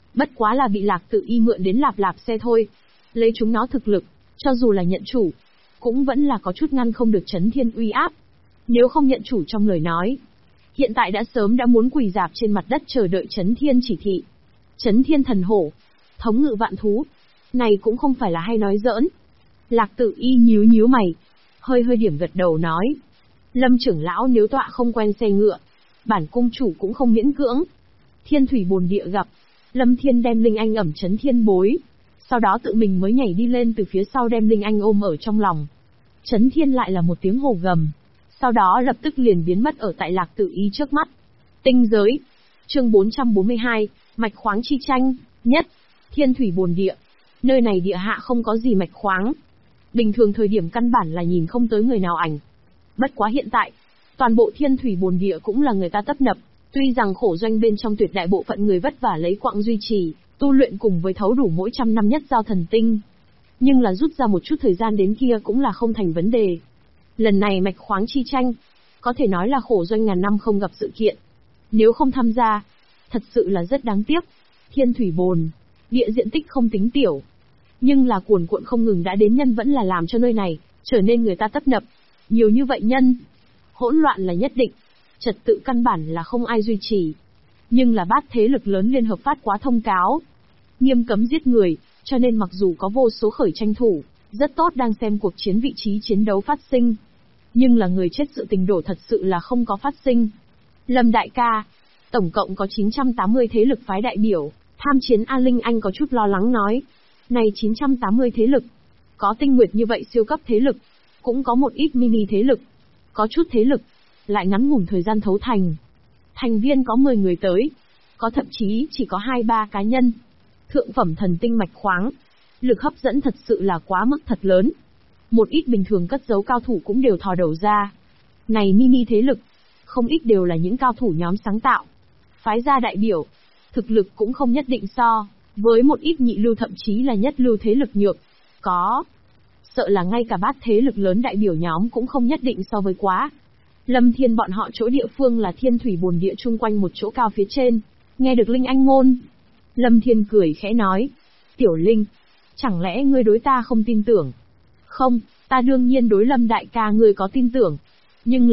Bất quá là bị Lạc Tự Y mượn đến lạp lạp xe thôi. Lấy chúng nó thực lực, cho dù là nhận chủ, cũng vẫn là có chút ngăn không được Chấn Thiên uy áp. Nếu không nhận chủ trong lời nói, hiện tại đã sớm đã muốn quỳ rạp trên mặt đất chờ đợi Chấn Thiên chỉ thị. Chấn Thiên thần hổ, thống ngự vạn thú, này cũng không phải là hay nói giỡn. Lạc Tự Y nhíu nhíu mày, hơi điểm gật đầu nói. Lâm trưởng lão nếu tọa không quen xe ngựa, bản cung chủ cũng không miễn cưỡng. Thiên thủy bồn địa gặp, Lâm Thiên đem Linh Anh ẩm Chấn Thiên bối, sau đó tự mình mới nhảy đi lên từ phía sau đem Linh Anh ôm ở trong lòng. Chấn Thiên lại là một tiếng hổ gầm, sau đó lập tức liền biến mất ở tại Lạc Tự Y trước mắt. Tinh giới, chương 442, mạch khoáng chi tranh, nhất, thiên thủy bồn địa. Nơi này địa hạ không có gì mạch khoáng. Bình thường thời điểm căn bản là nhìn không tới người nào ảnh. Bất quá hiện tại, toàn bộ thiên thủy bồn địa cũng là người ta tấp nập. Tuy rằng khổ doanh bên trong tuyệt đại bộ phận người vất vả lấy quặng duy trì, tu luyện cùng với thấu đủ mỗi trăm năm nhất giao thần tinh. Nhưng là rút ra một chút thời gian đến kia cũng là không thành vấn đề. Lần này mạch khoáng chi tranh, có thể nói là khổ doanh ngàn năm không gặp sự kiện. Nếu không tham gia, thật sự là rất đáng tiếc. Thiên thủy bồn, địa diện tích không tính tiểu. Nhưng là cuồn cuộn không ngừng đã đến nhân vẫn là làm cho nơi này trở nên người ta tấp nập. Nhiều như vậy nhân, hỗn loạn là nhất định, trật tự căn bản là không ai duy trì. Nhưng là bát thế lực lớn liên hợp phát quá thông cáo, nghiêm cấm giết người, cho nên mặc dù có vô số khởi tranh thủ, rất tốt đang xem cuộc chiến vị trí chiến đấu phát sinh. Nhưng là người chết sự tình đổ thật sự là không có phát sinh. Lâm đại ca, tổng cộng có 980 thế lực phái đại biểu, tham chiến A Linh Anh có chút lo lắng nói. Này 980 thế lực, có tinh nguyệt như vậy siêu cấp thế lực, cũng có một ít mini thế lực, có chút thế lực, lại ngắn ngủn thời gian thấu thành. Thành viên có 10 người tới, có thậm chí chỉ có 2-3 cá nhân. Thượng phẩm thần tinh mạch khoáng, lực hấp dẫn thật sự là quá mức thật lớn. Một ít bình thường cất giấu cao thủ cũng đều thò đầu ra. Này mini thế lực, không ít đều là những cao thủ nhóm sáng tạo. Phái ra đại biểu, thực lực cũng không nhất định so với một ít nhị lưu thậm chí là nhất lưu thế lực nhược. Có, sợ là ngay cả bát thế lực lớn đại biểu nhóm cũng không nhất định so với quá. Lâm Thiên bọn họ chỗ địa phương là thiên thủy bồn địa chung quanh một chỗ cao phía trên. Nghe được Linh Anh ngôn, Lâm Thiên cười khẽ nói. Tiểu Linh, chẳng lẽ ngươi đối ta không tin tưởng? Không, ta đương nhiên đối Lâm đại ca ngươi có tin tưởng. Nhưng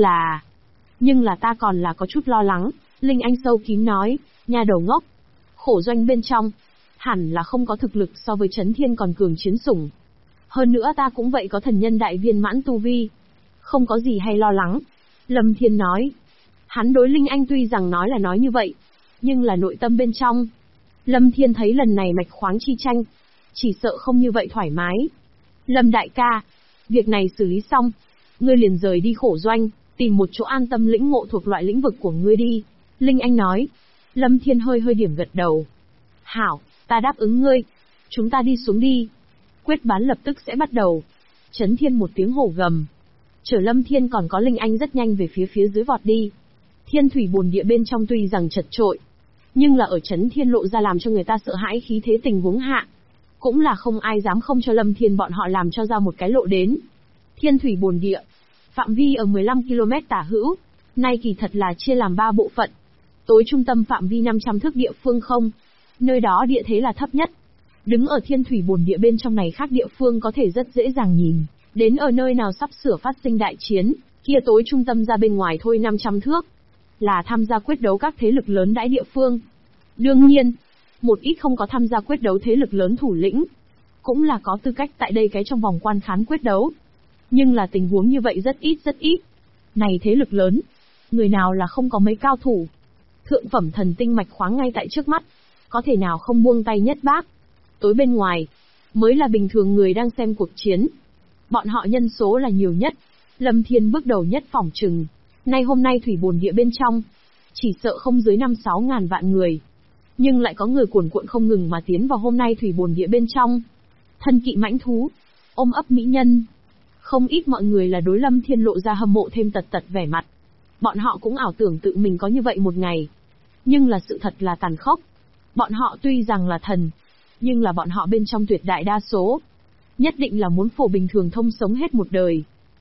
là ta còn là có chút lo lắng. Linh Anh sâu kín nói, nhà đầu ngốc. Khổ doanh bên trong, hẳn là không có thực lực so với Chấn Thiên còn cường chiến sủng. Hơn nữa ta cũng vậy có thần nhân đại viên mãn tu vi. Không có gì hay lo lắng. Lâm Thiên nói. Hắn đối Linh Anh tuy rằng nói là nói như vậy, nhưng là nội tâm bên trong, Lâm Thiên thấy lần này mạch khoáng chi tranh, chỉ sợ không như vậy thoải mái. Lâm đại ca, việc này xử lý xong, ngươi liền rời đi khổ doanh, tìm một chỗ an tâm lĩnh ngộ thuộc loại lĩnh vực của ngươi đi. Linh Anh nói. Lâm Thiên hơi điểm gật đầu. Hảo, ta đáp ứng ngươi. Chúng ta đi xuống đi. Quyết bán lập tức sẽ bắt đầu. Chấn Thiên một tiếng hổ gầm. Chở Lâm Thiên còn có Linh Anh rất nhanh về phía dưới vọt đi. Thiên thủy bồn địa bên trong tuy rằng chật trội, nhưng là ở Chấn Thiên lộ ra làm cho người ta sợ hãi khí thế tình huống hạ, cũng là không ai dám không cho Lâm Thiên bọn họ làm cho ra một cái lộ đến. Thiên thủy bồn địa, phạm vi ở 15 km tả hữu, nay kỳ thật là chia làm 3 bộ phận. Tối trung tâm phạm vi 500 thước địa phương không, nơi đó địa thế là thấp nhất. Đứng ở thiên thủy bồn địa bên trong này khác địa phương có thể rất dễ dàng nhìn đến ở nơi nào sắp sửa phát sinh đại chiến, kia tối trung tâm ra bên ngoài thôi 500 thước, là tham gia quyết đấu các thế lực lớn đãi địa phương. Đương nhiên, một ít không có tham gia quyết đấu thế lực lớn thủ lĩnh, cũng là có tư cách tại đây cái trong vòng quan khán quyết đấu. Nhưng là tình huống như vậy rất ít. Này thế lực lớn, người nào là không có mấy cao thủ. Thượng phẩm thần tinh mạch khoáng ngay tại trước mắt, có thể nào không buông tay nhất bác. Tối bên ngoài, mới là bình thường người đang xem cuộc chiến. Bọn họ nhân số là nhiều nhất. Lâm Thiên bước đầu nhất phỏng chừng. Hôm nay thủy bồn địa bên trong, chỉ sợ không dưới 5-6 ngàn vạn người. Nhưng lại có người cuồn cuộn không ngừng mà tiến vào hôm nay thủy bồn địa bên trong. Thân kỵ mãnh thú, ôm ấp mỹ nhân. Không ít mọi người là đối Lâm Thiên lộ ra hâm mộ thêm tật vẻ mặt. Bọn họ cũng ảo tưởng tự mình có như vậy một ngày. Nhưng là sự thật là tàn khốc. Bọn họ tuy rằng là thần, nhưng là bọn họ bên trong tuyệt đại đa số, nhất định là muốn phổ bình thường thông sống hết một đời.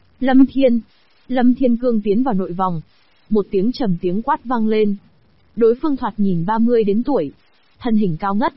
Lâm Thiên cương tiến vào nội vòng. Một tiếng trầm tiếng quát vang lên. Đối phương thoạt nhìn 30 đến tuổi. Thân hình cao ngất,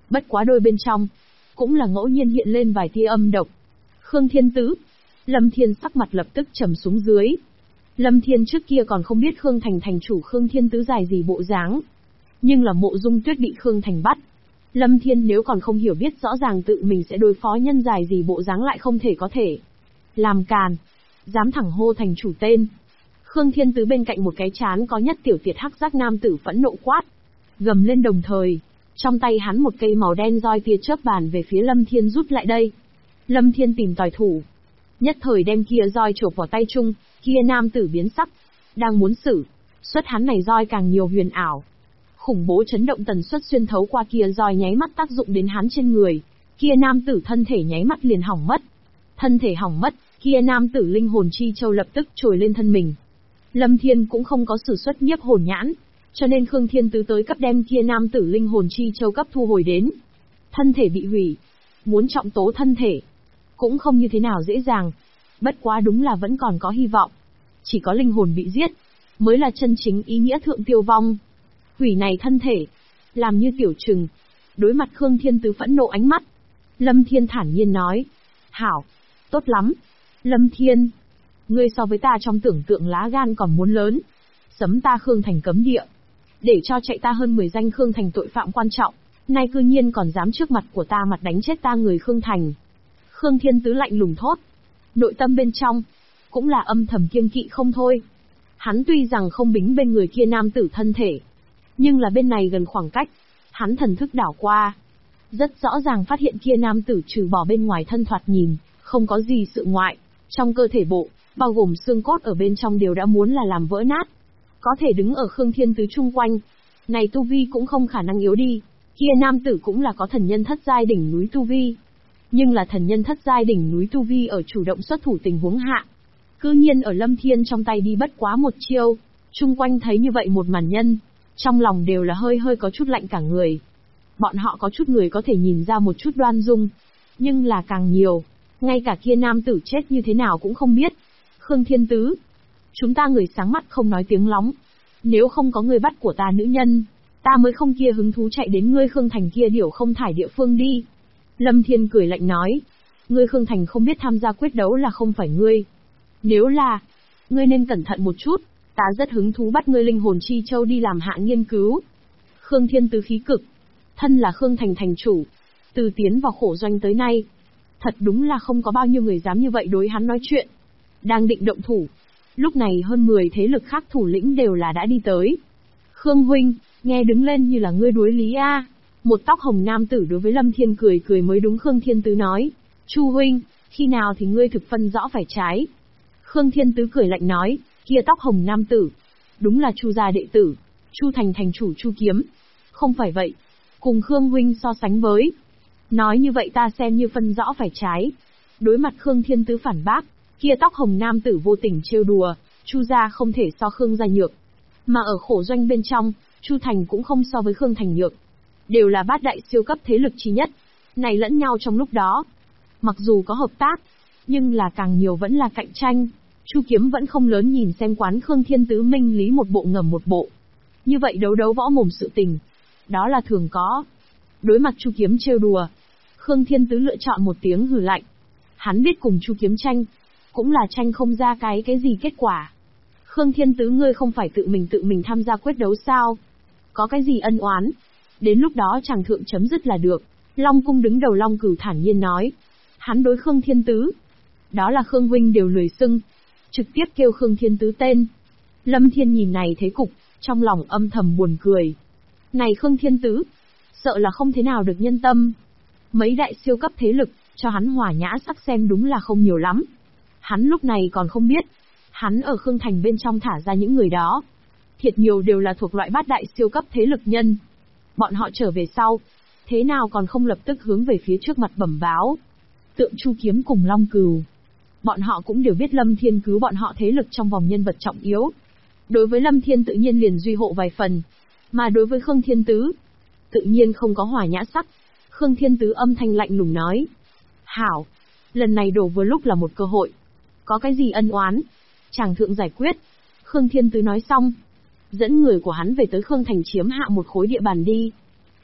Bất quá đôi bên trong, cũng là ngẫu nhiên hiện lên vài tia âm độc. Khương Thiên Tứ. Lâm Thiên sắc mặt lập tức trầm xuống dưới. Lâm Thiên trước kia còn không biết Khương Thành thành chủ Khương Thiên Tứ dài gì bộ dáng. Nhưng là Mộ Dung Tuyết bị Khương Thành bắt. Lâm Thiên nếu còn không hiểu biết rõ ràng tự mình sẽ đối phó nhân dài gì bộ dáng lại không thể có thể. Làm càn. Dám thẳng hô thành chủ tên. Khương Thiên Tứ bên cạnh một cái chán có nhất tiểu tiệt hắc giác nam tử phẫn nộ quát. Gầm lên đồng thời. Trong tay hắn một cây màu đen roi tia chớp bàn về phía Lâm Thiên rút lại đây. Lâm Thiên tìm tòi thủ. Nhất thời đem kia roi chộp vào tay chung, kia nam tử biến sắc. Đang muốn xử. Xuất hắn này roi càng nhiều huyền ảo. Khủng bố chấn động tần suất xuyên thấu qua kia roi nháy mắt tác dụng đến hắn trên người. Kia nam tử thân thể nháy mắt liền hỏng mất. Thân thể hỏng mất, kia nam tử linh hồn chi châu lập tức trồi lên thân mình. Lâm Thiên cũng không có sử xuất nhiếp hồn nhãn, cho nên Khương Thiên Tứ tới cấp đem kia nam tử linh hồn chi châu cấp thu hồi đến. Thân thể bị hủy, muốn trọng tố thân thể, cũng không như thế nào dễ dàng. Bất quá đúng là vẫn còn có hy vọng. Chỉ có linh hồn bị giết, mới là chân chính ý nghĩa thượng tiêu vong. Hủy này thân thể, làm như tiểu trừng. Đối mặt Khương Thiên Tứ phẫn nộ ánh mắt, Lâm Thiên thản nhiên nói. Hảo, tốt lắm. Lâm Thiên, ngươi so với ta trong tưởng tượng lá gan còn muốn lớn. Sấm ta Khương Thành cấm địa, để cho chạy ta hơn 10 danh Khương Thành tội phạm quan trọng, nay cư nhiên còn dám trước mặt của ta mặt đánh chết ta người Khương Thành. Khương Thiên Tứ lạnh lùng thốt. Nội tâm bên trong, cũng là âm thầm kiêng kỵ không thôi. Hắn tuy rằng không bính bên người kia nam tử thân thể, nhưng là bên này gần khoảng cách, hắn thần thức đảo qua. Rất rõ ràng phát hiện kia nam tử trừ bỏ bên ngoài thân thoạt nhìn, không có gì sự ngoại. Trong cơ thể bộ, bao gồm xương cốt ở bên trong đều đã muốn là làm vỡ nát. Có thể đứng ở Khương Thiên Tứ chung quanh. Này tu vi cũng không khả năng yếu đi. Kia nam tử cũng là có thần nhân thất giai đỉnh núi tu vi. Nhưng là thần nhân thất giai đỉnh núi tu vi ở chủ động xuất thủ tình huống hạ. Cư nhiên ở Lâm Thiên trong tay đi bất quá một chiêu. Chung quanh thấy như vậy một màn nhân, trong lòng đều là hơi hơi có chút lạnh cả người. Bọn họ có chút người có thể nhìn ra một chút đoan dung. Nhưng là càng nhiều, ngay cả kia nam tử chết như thế nào cũng không biết. Khương Thiên Tứ, chúng ta người sáng mắt không nói tiếng lóng. Nếu không có người bắt của ta nữ nhân, ta mới không kia hứng thú chạy đến ngươi Khương Thành kia điểu không thải địa phương đi. Lâm Thiên cười lạnh nói. Ngươi Khương Thành không biết tham gia quyết đấu là không phải ngươi. Nếu là, ngươi nên cẩn thận một chút, ta rất hứng thú bắt ngươi linh hồn chi châu đi làm hạ nghiên cứu. Khương Thiên Tứ khí cực. Thân là Khương Thành thành chủ, từ tiến vào khổ doanh tới nay, thật đúng là không có bao nhiêu người dám như vậy đối hắn nói chuyện. Đang định động thủ, lúc này hơn 10 thế lực khác thủ lĩnh đều là đã đi tới. Khương huynh, nghe đứng lên như là ngươi đối lý a. Một tóc hồng nam tử đối với Lâm Thiên cười cười mới đúng. Khương Thiên Tứ nói. Chu huynh, khi nào thì ngươi thực phân rõ phải trái. Khương Thiên Tứ cười lạnh nói. Kia tóc hồng nam tử, đúng là Chu gia đệ tử, Chu Thành thành chủ Chu Kiếm. Không phải vậy, cùng Khương huynh so sánh với. Nói như vậy ta xem như phân rõ phải trái. Đối mặt Khương Thiên Tứ phản bác, kia tóc hồng nam tử vô tình trêu đùa. Chu gia không thể so Khương gia nhược. Mà ở khổ doanh bên trong, Chu Thành cũng không so với Khương Thành nhược. Đều là bát đại siêu cấp thế lực chí nhất. Này lẫn nhau trong lúc đó, mặc dù có hợp tác, nhưng là càng nhiều vẫn là cạnh tranh. Chu Kiếm vẫn không lớn nhìn xem quán Khương Thiên Tứ minh lý một bộ ngầm một bộ. Như vậy đấu đấu võ mồm sự tình, đó là thường có. Đối mặt Chu Kiếm trêu đùa, Khương Thiên Tứ lựa chọn một tiếng hừ lạnh. Hắn biết cùng Chu Kiếm tranh, cũng là tranh không ra cái gì kết quả. Khương Thiên Tứ ngươi không phải tự mình tham gia quyết đấu sao? Có cái gì ân oán? Đến lúc đó chàng thượng chấm dứt là được. Long cung đứng đầu Long Cửu thản nhiên nói. Hắn đối Khương Thiên Tứ, đó là Khương huynh đều lười xưng, trực tiếp kêu Khương Thiên Tứ tên. Lâm Thiên nhìn này thế cục, trong lòng âm thầm buồn cười. Này Khương Thiên Tứ, sợ là không thế nào được nhân tâm. Mấy đại siêu cấp thế lực, cho hắn hòa nhã sắc xem đúng là không nhiều lắm. Hắn lúc này còn không biết, hắn ở Khương Thành bên trong thả ra những người đó, thiệt nhiều đều là thuộc loại bát đại siêu cấp thế lực nhân. Bọn họ trở về sau, thế nào còn không lập tức hướng về phía trước mặt bẩm báo. Tượng Chu Kiếm cùng Long Cừu, bọn họ cũng đều biết Lâm Thiên cứu bọn họ thế lực trong vòng nhân vật trọng yếu. Đối với Lâm Thiên tự nhiên liền duy hộ vài phần, mà đối với Khương Thiên Tứ, tự nhiên không có hòa nhã sắc. Khương Thiên Tứ âm thanh lạnh lùng nói. Hảo, lần này đổ vừa lúc là một cơ hội. Có cái gì ân oán, chàng thượng giải quyết. Khương Thiên Tứ nói xong, dẫn người của hắn về tới Khương Thành chiếm hạ một khối địa bàn đi.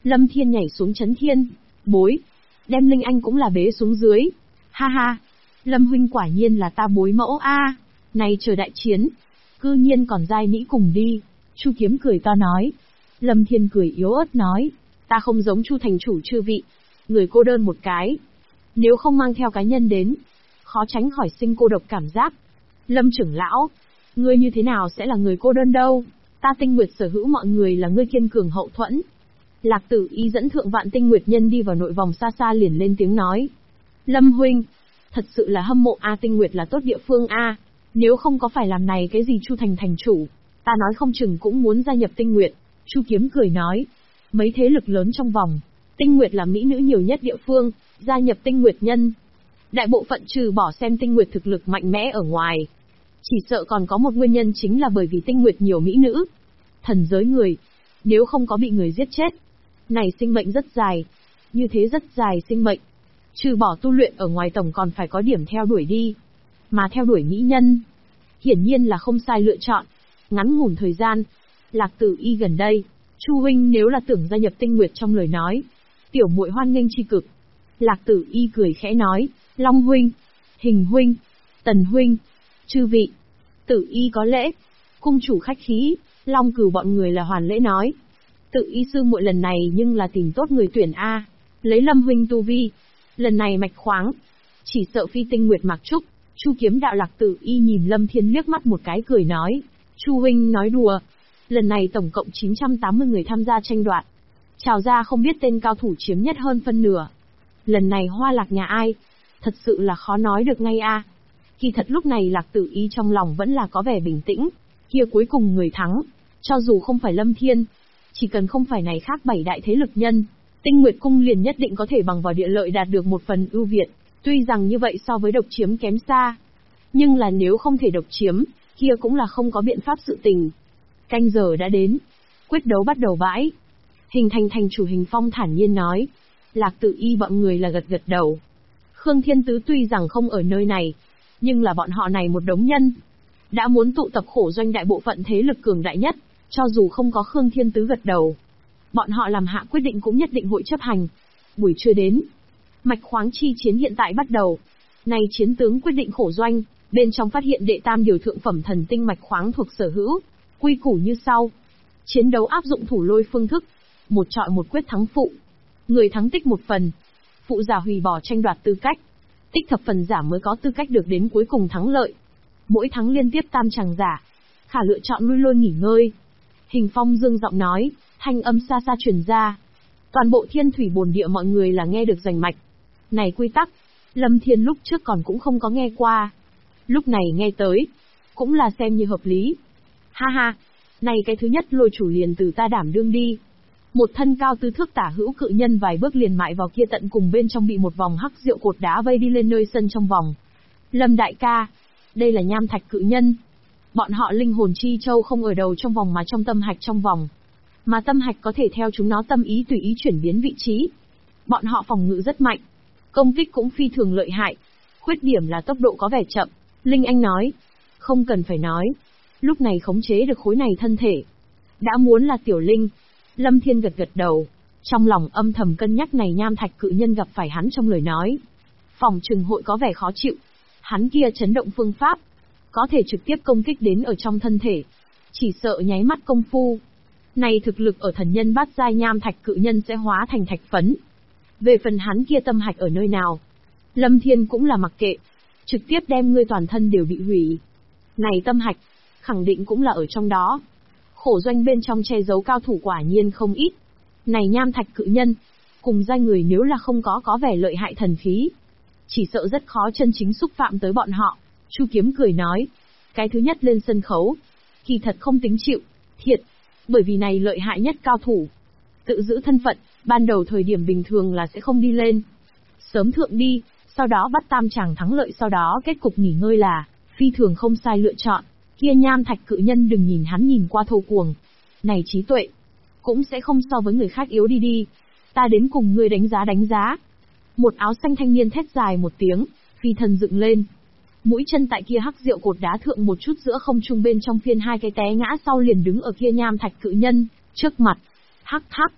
Lâm Thiên nhảy xuống chấn thiên. Bối. Đem Linh Anh cũng là bế xuống dưới. Ha ha. Lâm huynh quả nhiên là ta bối mẫu a. Này chờ đại chiến. Cư nhiên còn giai nĩ cùng đi. Chu Kiếm cười to nói. Lâm Thiên cười yếu ớt nói. Ta không giống Chu thành chủ chư vị. Người cô đơn một cái. Nếu không mang theo cá nhân đến, khó tránh khỏi sinh cô độc cảm giác. Lâm trưởng lão, ngươi như thế nào sẽ là người cô đơn đâu? Ta Tinh Nguyệt sở hữu mọi người là ngươi kiên cường hậu thuẫn. Lạc Tử Y dẫn thượng vạn Tinh Nguyệt nhân đi vào nội vòng xa xa liền lên tiếng nói. Lâm huynh, thật sự là hâm mộ A Tinh Nguyệt là tốt địa phương A. Nếu không có phải làm này cái gì Chu thành thành chủ, ta nói không chừng cũng muốn gia nhập Tinh Nguyệt. Chu Kiếm cười nói. Mấy thế lực lớn trong vòng, Tinh Nguyệt là mỹ nữ nhiều nhất địa phương, gia nhập Tinh Nguyệt nhân. Đại bộ phận trừ bỏ xem Tinh Nguyệt thực lực mạnh mẽ ở ngoài. Chỉ sợ còn có một nguyên nhân chính là bởi vì Tinh Nguyệt nhiều mỹ nữ. Thần giới người, nếu không có bị người giết chết, này sinh mệnh rất dài. Như thế rất dài sinh mệnh. Trừ bỏ tu luyện ở ngoài tổng còn phải có điểm theo đuổi đi. Mà theo đuổi mỹ nhân, hiển nhiên là không sai lựa chọn. Ngắn ngủn thời gian, Lạc Tử Y gần đây, Chu huynh nếu là tưởng gia nhập Tinh Nguyệt trong lời nói, tiểu muội hoan nghênh chi cực. Lạc Tử Y cười khẽ nói, Long huynh, Hình huynh, Tần huynh, chư vị. Tử Y có lễ, cung chủ khách khí. Long Cửu bọn người là hoàn lễ nói. Tử Y sư muội lần này nhưng là tìm tốt người tuyển a. Lấy Lâm huynh tu vi, lần này mạch khoáng, chỉ sợ phi Tinh Nguyệt mặc trúc. Chu Kiếm đạo. Lạc Tử Y nhìn Lâm Thiên liếc mắt một cái cười nói, Chu huynh nói đùa. Lần này tổng cộng 980 người tham gia tranh đoạt. Chào ra không biết tên cao thủ chiếm nhất hơn phân nửa. Lần này hoa lạc nhà ai? Thật sự là khó nói được ngay a. Kỳ thật lúc này Lạc Tử Y trong lòng vẫn là có vẻ bình tĩnh. Kia cuối cùng người thắng, cho dù không phải Lâm Thiên, chỉ cần không phải này khác 7 đại thế lực nhân, Tinh Nguyệt cung liền nhất định có thể bằng vào địa lợi đạt được một phần ưu việt. Tuy rằng như vậy so với độc chiếm kém xa, nhưng là nếu không thể độc chiếm, kia cũng là không có biện pháp sự tình. Canh giờ đã đến, quyết đấu bắt đầu bãi. Hình thành thành chủ Hình Phong thản nhiên nói. Lạc Tử Y bọn người là gật gật đầu. Khương Thiên Tứ tuy rằng không ở nơi này, nhưng là bọn họ này một đống nhân, đã muốn tụ tập khổ doanh đại bộ phận thế lực cường đại nhất, cho dù không có Khương Thiên Tứ gật đầu. Bọn họ làm hạ quyết định cũng nhất định hội chấp hành. Buổi trưa đến, mạch khoáng chi chiến hiện tại bắt đầu. Này chiến tướng quyết định khổ doanh, bên trong phát hiện đệ tam điều thượng phẩm thần tinh mạch khoáng thuộc sở hữu. Quy củ như sau. Chiến đấu áp dụng thủ lôi phương thức, một chọi một quyết thắng phụ. Người thắng tích một phần, phụ giả hủy bỏ tranh đoạt tư cách. Tích thập phần giả mới có tư cách được đến cuối cùng thắng lợi. Mỗi thắng liên tiếp tam chàng giả, khả lựa chọn lui lôi nghỉ ngơi. Hình Phong dương giọng nói, thanh âm xa xa truyền ra. Toàn bộ thiên thủy bồn địa mọi người là nghe được rành mạch. Này quy tắc, Lâm Thiên lúc trước còn cũng không có nghe qua. Lúc này nghe tới, cũng là xem như hợp lý. Ha ha, này cái thứ nhất lôi chủ liền từ ta đảm đương đi. Một thân cao tư thước tả hữu cự nhân vài bước liền mại vào kia tận cùng bên trong bị một vòng hắc rượu cột đá vây đi lên nơi sân trong vòng. Lâm đại ca, đây là nham thạch cự nhân. Bọn họ linh hồn chi châu không ở đầu trong vòng mà trong tâm hạch trong vòng. Mà tâm hạch có thể theo chúng nó tâm ý tùy ý chuyển biến vị trí. Bọn họ phòng ngự rất mạnh, công kích cũng phi thường lợi hại. Khuyết điểm là tốc độ có vẻ chậm. Linh Anh nói, không cần phải nói. Lúc này khống chế được khối này thân thể, đã muốn là tiểu linh. Lâm Thiên gật gật đầu, trong lòng âm thầm cân nhắc này nham thạch cự nhân gặp phải hắn trong lời nói. Phòng trừng hội có vẻ khó chịu. Hắn kia chấn động phương pháp, có thể trực tiếp công kích đến ở trong thân thể. Chỉ sợ nháy mắt công phu. Này thực lực ở thần nhân bát giai nham thạch cự nhân sẽ hóa thành thạch phấn. Về phần hắn kia tâm hạch ở nơi nào, Lâm Thiên cũng là mặc kệ. Trực tiếp đem ngươi toàn thân đều bị hủy. Này tâm hạch, khẳng định cũng là ở trong đó. Khổ doanh bên trong che giấu cao thủ quả nhiên không ít. Này nham thạch cự nhân, cùng giai người nếu là không có vẻ lợi hại thần khí, chỉ sợ rất khó chân chính xúc phạm tới bọn họ. Chu Kiếm cười nói, cái thứ nhất lên sân khấu, kỳ thật không tính chịu thiệt, bởi vì này lợi hại nhất cao thủ, tự giữ thân phận, ban đầu thời điểm bình thường là sẽ không đi lên. Sớm thượng đi, sau đó bắt tam chàng thắng lợi, sau đó kết cục nghỉ ngơi là phi thường không sai lựa chọn. Kia nham thạch cự nhân đừng nhìn hắn nhìn qua thô cuồng, này trí tuệ cũng sẽ không so với người khác yếu đi. Ta đến cùng ngươi đánh giá. Một áo xanh thanh niên thét dài một tiếng, phi thần dựng lên. Mũi chân tại kia hắc rượu cột đá thượng một chút giữa không trung bên trong phiên hai cái té ngã sau liền đứng ở kia nham thạch cự nhân trước mặt. Hắc hắc,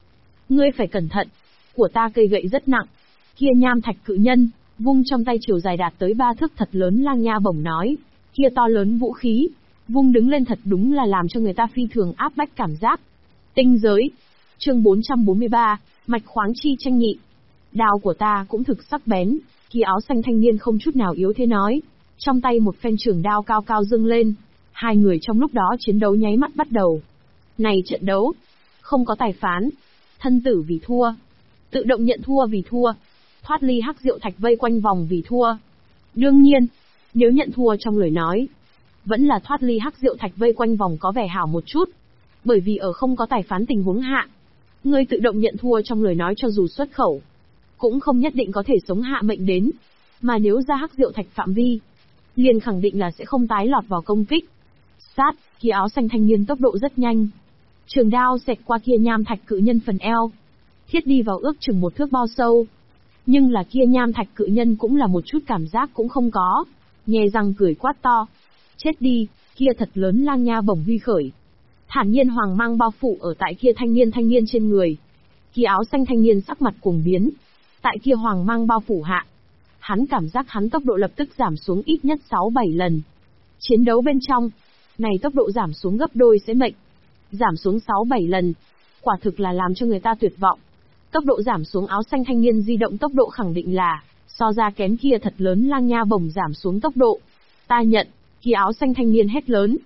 Ngươi phải cẩn thận. Của ta cây gậy rất nặng. Kia nham thạch cự nhân, vung trong tay chiều dài đạt tới 3 thước thật lớn lang nha bổng nói. Kia to lớn vũ khí, vung đứng lên thật đúng là làm cho người ta phi thường áp bách cảm giác. Tinh giới. Chương 443, mạch khoáng chi tranh nghị. Đao của ta cũng thực sắc bén, kia áo xanh thanh niên không chút nào yếu thế nói. Trong tay một phen trường đao cao cao dâng lên. Hai người trong lúc đó chiến đấu nháy mắt bắt đầu. Này trận đấu, không có tài phán. Thân tử vì thua. Tự động nhận thua vì thua. Thoát ly hắc diệu thạch vây quanh vòng vì thua. Đương nhiên, nếu nhận thua trong lời nói, vẫn là thoát ly hắc diệu thạch vây quanh vòng có vẻ hảo một chút. Bởi vì ở không có tài phán tình huống hạ, ngươi tự động nhận thua trong lời nói cho dù xuất khẩu, cũng không nhất định có thể sống hạ mệnh đến. Mà nếu ra hắc diệu thạch phạm vi, liền khẳng định là sẽ không tái lọt vào công kích. Sát, kia áo xanh thanh niên tốc độ rất nhanh. Trường đao xẹt qua kia nham thạch cự nhân phần eo, thiết đi vào ước chừng 1 thước bao sâu. Nhưng là kia nham thạch cự nhân cũng là một chút cảm giác cũng không có, nhè răng cười quát to. Chết đi, kia thật lớn lang nha bổng huy khởi. Thản nhiên hoàng mang bao phủ ở tại kia thanh niên trên người. Kia áo xanh thanh niên sắc mặt cuồng biến. Tại kia hoàng mang bao phủ hạ, hắn cảm giác hắn tốc độ lập tức giảm xuống ít nhất 6-7 lần. Chiến đấu bên trong, này tốc độ giảm xuống gấp đôi sẽ mệnh. Giảm xuống 6-7 lần, quả thực là làm cho người ta tuyệt vọng. Tốc độ giảm xuống áo xanh thanh niên di động tốc độ khẳng định là, so ra kém kia thật lớn lang nha bổng giảm xuống tốc độ. Ta nhận, kia áo xanh thanh niên hét lớn.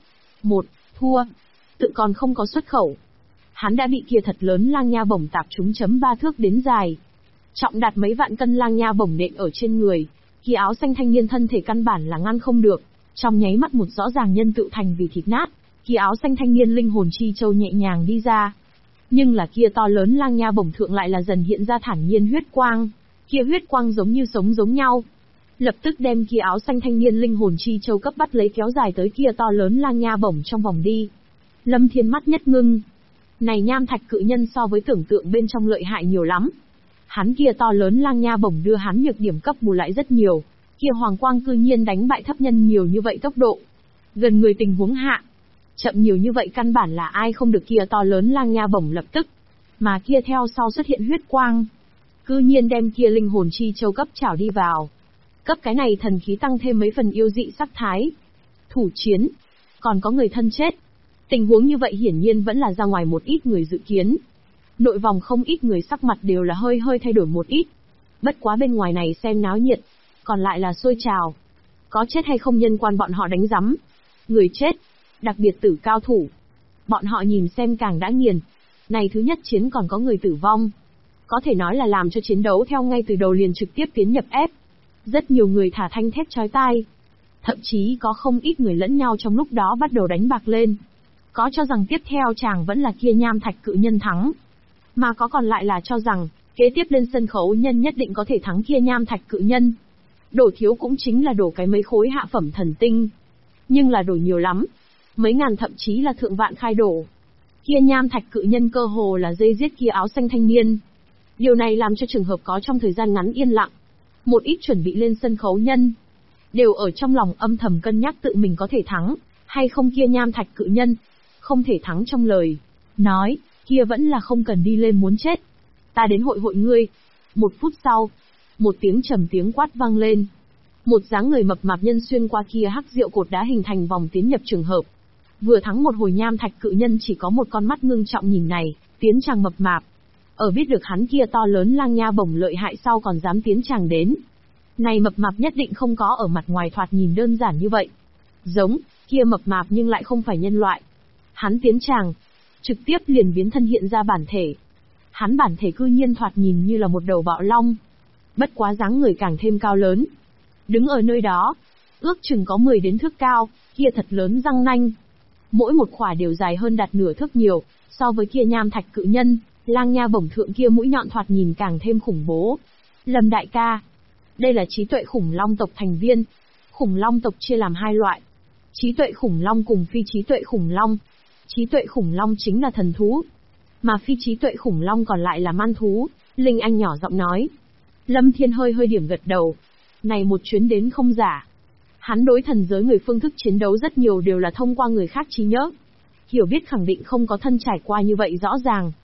Thua. Tự còn không có xuất khẩu. Hắn đã bị kia thật lớn lang nha bổng tạp trúng chấm 3 thước đến dài. Trọng đạt mấy vạn cân lang nha bổng nện ở trên người, kia áo xanh thanh niên thân thể căn bản là ngăn không được, trong nháy mắt một rõ ràng nhân tự thành vì thịt nát, kia áo xanh thanh niên linh hồn chi châu nhẹ nhàng đi ra. Nhưng là kia to lớn lang nha bổng thượng lại là dần hiện ra thản nhiên huyết quang, kia huyết quang giống như sống giống nhau. Lập tức đem kia áo xanh thanh niên linh hồn chi châu cấp bắt lấy kéo dài tới kia to lớn lang nha bổng trong vòng đi. Lâm Thiên mắt nhất ngưng. Này nham thạch cự nhân so với tưởng tượng bên trong lợi hại nhiều lắm. Hắn kia to lớn lang nha bổng đưa hắn nhược điểm cấp bù lại rất nhiều, kia hoàng quang cư nhiên đánh bại thấp nhân nhiều như vậy tốc độ. Gần người tình huống hạ, chậm nhiều như vậy căn bản là ai không được kia to lớn lang nha bổng lập tức. Mà kia theo sau xuất hiện huyết quang, cư nhiên đem kia linh hồn chi châu cấp chảo đi vào. Cấp cái này thần khí tăng thêm mấy phần yêu dị sắc thái. Thủ chiến, còn có người thân chết. Tình huống như vậy hiển nhiên vẫn là ra ngoài một ít người dự kiến. Nội vòng không ít người sắc mặt đều là hơi thay đổi một ít. Bất quá bên ngoài này xem náo nhiệt, còn lại là sôi trào. Có chết hay không nhân quan bọn họ đánh rắm. Người chết, đặc biệt tử cao thủ. Bọn họ nhìn xem càng đã nghiền. Này thứ nhất chiến còn có người tử vong. Có thể nói là làm cho chiến đấu theo ngay từ đầu liền trực tiếp tiến nhập ép. Rất nhiều người thả thanh thét chói tai. Thậm chí có không ít người lẫn nhau trong lúc đó bắt đầu đánh bạc lên. Có cho rằng tiếp theo chàng vẫn là kia nham thạch cự nhân thắng. Mà có còn lại là cho rằng, kế tiếp lên sân khấu nhân nhất định có thể thắng kia nham thạch cự nhân. Đổ thiếu cũng chính là đổ cái mấy khối hạ phẩm thần tinh. Nhưng là đổ nhiều lắm. Mấy ngàn thậm chí là thượng vạn khai đổ. Kia nham thạch cự nhân cơ hồ là dây giết kia áo xanh thanh niên. Điều này làm cho trường hợp có trong thời gian ngắn yên lặng. Một ít chuẩn bị lên sân khấu nhân, đều ở trong lòng âm thầm cân nhắc tự mình có thể thắng, hay không kia nham thạch cự nhân. Không thể thắng trong lời nói, kia vẫn là không cần đi lên muốn chết. Ta đến hội ngươi. 1 phút sau, một tiếng trầm tiếng quát vang lên. Một dáng người mập mạp nhân xuyên qua kia hắc diệu cột đá hình thành vòng tiến nhập trường hợp. Vừa thắng một hồi nham thạch cự nhân chỉ có một con mắt ngưng trọng nhìn này, tiến chàng mập mạp. Ở biết được hắn kia to lớn lang nha bổng lợi hại sau còn dám tiến chàng đến. Này mập mạp nhất định không có ở mặt ngoài thoạt nhìn đơn giản như vậy. Giống, kia mập mạp nhưng lại không phải nhân loại. Hắn tiến chàng, trực tiếp liền biến thân hiện ra bản thể. Hắn bản thể cư nhiên thoạt nhìn như là một đầu bạo long. Bất quá dáng người càng thêm cao lớn. Đứng ở nơi đó, ước chừng có 10 đến thước cao, kia thật lớn răng nanh. Mỗi một khỏa đều dài hơn đạt nửa thước nhiều, so với kia nham thạch cự nhân, lang nha bổng thượng kia mũi nhọn thoạt nhìn càng thêm khủng bố. Lâm đại ca, đây là trí tuệ khủng long tộc thành viên. Khủng long tộc chia làm 2 loại. Trí tuệ khủng long cùng phi trí tuệ khủng long. Trí tuệ khủng long chính là thần thú, mà phi trí tuệ khủng long còn lại là man thú, Linh Anh nhỏ giọng nói. Lâm Thiên hơi điểm gật đầu. Này một chuyến đến không giả. Hắn đối thần giới người phương thức chiến đấu rất nhiều đều là thông qua người khác trí nhớ. Hiểu biết khẳng định không có thân trải qua như vậy rõ ràng.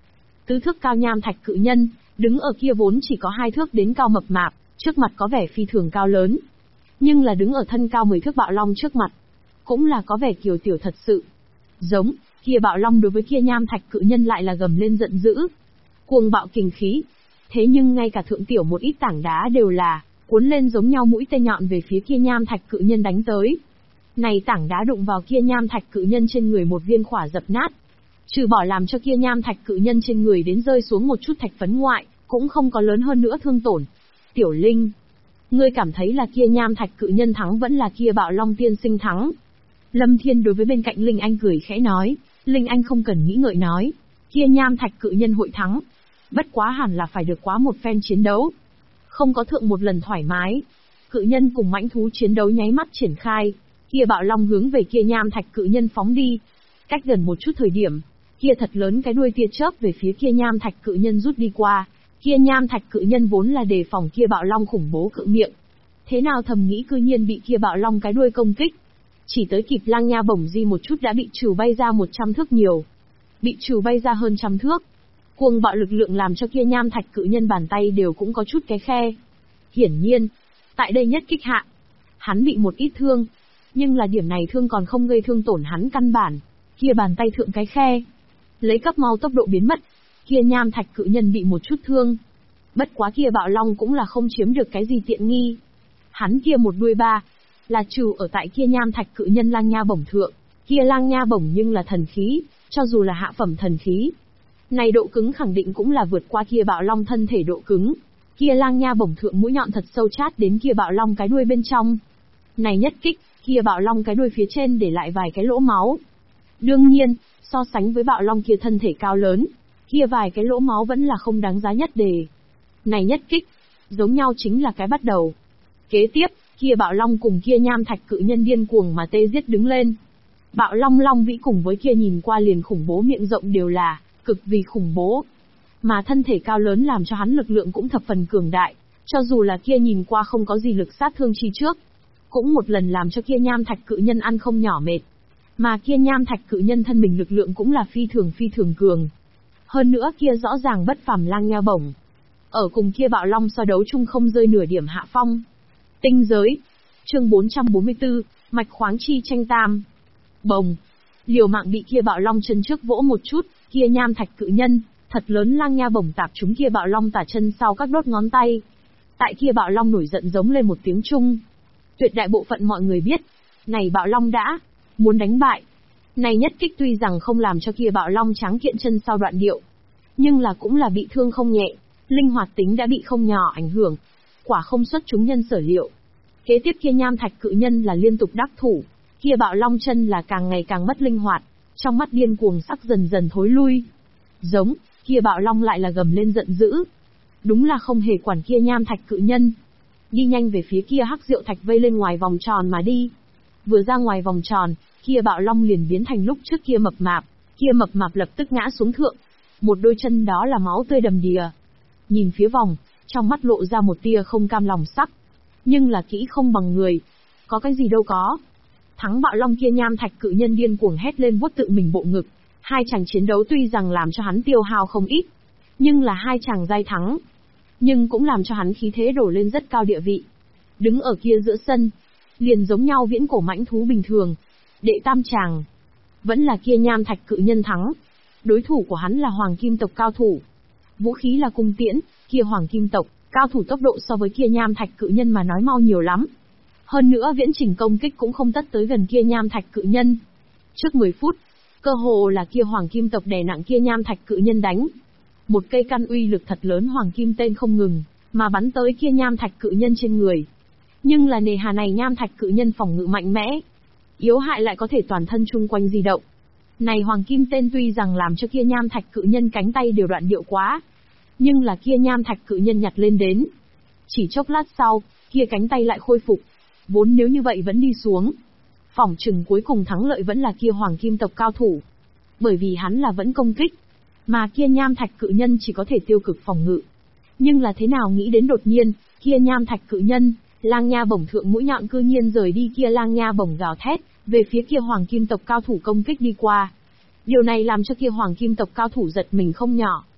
Tứ thước cao nham thạch cự nhân, đứng ở kia vốn chỉ có 2 thước đến cao mập mạp, trước mặt có vẻ phi thường cao lớn. Nhưng là đứng ở thân cao 10 thước bạo long trước mặt, cũng là có vẻ kiều tiểu thật sự. Giống, kia bạo long đối với kia nham thạch cự nhân lại là gầm lên giận dữ. Cuồng bạo kình khí. Thế nhưng ngay cả thượng tiểu một ít tảng đá đều là cuốn lên giống nhau mũi tên nhọn về phía kia nham thạch cự nhân đánh tới. Này tảng đá đụng vào kia nham thạch cự nhân trên người một viên khỏa dập nát. Trừ bỏ làm cho kia nham thạch cự nhân trên người đến rơi xuống một chút thạch phấn ngoại, cũng không có lớn hơn nữa thương tổn. Tiểu Linh, ngươi cảm thấy là kia nham thạch cự nhân thắng vẫn là kia bạo long tiên sinh thắng? Lâm Thiên đối với bên cạnh Linh Anh cười khẽ nói. Linh Anh không cần nghĩ ngợi nói, kia nham thạch cự nhân hội thắng. Bất quá hẳn là phải được quá một phen chiến đấu. Không có thượng một lần thoải mái. Cự nhân cùng mãnh thú chiến đấu nháy mắt triển khai. Kia bạo long hướng về kia nham thạch cự nhân phóng đi. Cách gần một chút thời điểm, kia thật lớn cái đuôi tia chớp về phía kia nham thạch cự nhân rút đi qua. Kia nham thạch cự nhân vốn là đề phòng kia bạo long khủng bố cự miệng. Thế nào thầm nghĩ cư nhiên bị kia bạo long cái đuôi công kích. Chỉ tới kịp lang nha bổng di một chút đã bị trừ bay ra 100 thước nhiều. Bị trừ bay ra hơn 100 thước. Cuồng bạo lực lượng làm cho kia nham thạch cự nhân bàn tay đều cũng có chút cái khe. Hiển nhiên, tại đây nhất kích hạ, hắn bị một ít thương. Nhưng là điểm này thương còn không gây thương tổn hắn căn bản. Kia bàn tay thượng cái khe. Lấy cấp mau tốc độ biến mất. Kia nham thạch cự nhân bị một chút thương. Bất quá kia bạo long cũng là không chiếm được cái gì tiện nghi. Hắn kia một đuôi ba, là trừ ở tại kia nham thạch cự nhân lang nha bổng thượng. Kia lang nha bổng nhưng là thần khí, cho dù là hạ phẩm thần khí. Này độ cứng khẳng định cũng là vượt qua kia bạo long thân thể độ cứng. Kia lang nha bổng thượng mũi nhọn thật sâu chát đến kia bạo long cái đuôi bên trong. Này nhất kích, kia bạo long cái đuôi phía trên để lại vài cái lỗ máu. Đương nhiên, so sánh với bạo long kia thân thể cao lớn, kia vài cái lỗ máu vẫn là không đáng giá nhất đề. Này nhất kích, giống nhau chính là cái bắt đầu. Kế tiếp, kia bạo long cùng kia nham thạch cự nhân điên cuồng mà tê giết đứng lên. Bạo long long vĩ cùng với kia nhìn qua liền khủng bố miệng rộng đều là cực vì khủng bố. Mà thân thể cao lớn làm cho hắn lực lượng cũng thập phần cường đại, cho dù là kia nhìn qua không có gì lực sát thương chi trước, cũng một lần làm cho kia nham thạch cự nhân ăn không nhỏ mệt. Mà kia nham thạch cự nhân thân mình lực lượng cũng là phi thường cường. Hơn nữa kia rõ ràng bất phàm lang nha bổng. Ở cùng kia bạo long so đấu chung không rơi nửa điểm hạ phong. Tinh giới. Chương 444, mạch khoáng chi tranh tam. Bồng. Liều mạng bị kia bạo long chân trước vỗ một chút, kia nham thạch cự nhân, thật lớn lang nha bổng tạp trúng kia bạo long tả chân sau các đốt ngón tay. Tại kia bạo long nổi giận giống lên một tiếng chung. Tuyệt đại bộ phận mọi người biết, này bạo long đã muốn đánh bại. Này nhất kích tuy rằng không làm cho kia bạo long tráng kiện chân sau đoạn điệu, nhưng là cũng là bị thương không nhẹ, linh hoạt tính đã bị không nhỏ ảnh hưởng. Quả không xuất chúng nhân sở liệu. Kế tiếp kia nham thạch cự nhân là liên tục đắc thủ, kia bạo long chân là càng ngày càng mất linh hoạt, trong mắt điên cuồng sắc dần dần thối lui. Giống, kia bạo long lại là gầm lên giận dữ. Đúng là không hề quản kia nham thạch cự nhân. Đi nhanh về phía kia hắc diệu thạch vây lên ngoài vòng tròn mà đi. Vừa ra ngoài vòng tròn, kia bạo long liền biến thành lúc trước kia mập mạp lập tức ngã xuống thượng. Một đôi chân đó là máu tươi đầm đìa. Nhìn phía vòng, trong mắt lộ ra một tia không cam lòng sắc. Nhưng là kỹ không bằng người. Có cái gì đâu có. Thắng bạo long kia nham thạch cự nhân điên cuồng hét lên vuốt tự mình bộ ngực. Hai chàng chiến đấu tuy rằng làm cho hắn tiêu hao không ít, nhưng là hai chàng giai thắng. Nhưng cũng làm cho hắn khí thế đổ lên rất cao địa vị. Đứng ở kia giữa sân, liền giống nhau viễn cổ mãnh thú bình thường. Đệ tam chàng, vẫn là kia nham thạch cự nhân thắng. Đối thủ của hắn là hoàng kim tộc cao thủ. Vũ khí là cung tiễn, kia hoàng kim tộc, cao thủ tốc độ so với kia nham thạch cự nhân mà nói mau nhiều lắm. Hơn nữa viễn trình công kích cũng không tất tới gần kia nham thạch cự nhân. Trước 10 phút, cơ hồ là kia hoàng kim tộc đè nặng kia nham thạch cự nhân đánh. Một cây căn uy lực thật lớn hoàng kim tên không ngừng, mà bắn tới kia nham thạch cự nhân trên người. Nhưng là nề hà này nham thạch cự nhân phòng ngự mạnh mẽ, yếu hại lại có thể toàn thân chung quanh di động. Này hoàng kim tên tuy rằng làm cho kia nham thạch cự nhân cánh tay đều đoạn điệu quá, nhưng là kia nham thạch cự nhân nhặt lên đến. Chỉ chốc lát sau, kia cánh tay lại khôi phục. Vốn nếu như vậy vẫn đi xuống, phỏng chừng cuối cùng thắng lợi vẫn là kia hoàng kim tộc cao thủ. Bởi vì hắn là vẫn công kích, mà kia nham thạch cự nhân chỉ có thể tiêu cực phòng ngự. Nhưng là thế nào nghĩ đến đột nhiên, kia nham thạch cự nhân, lang nha bổng thượng mũi nhọn cư nhiên rời đi kia lang nha bổng gào thét, về phía kia hoàng kim tộc cao thủ công kích đi qua. Điều này làm cho kia hoàng kim tộc cao thủ giật mình không nhỏ.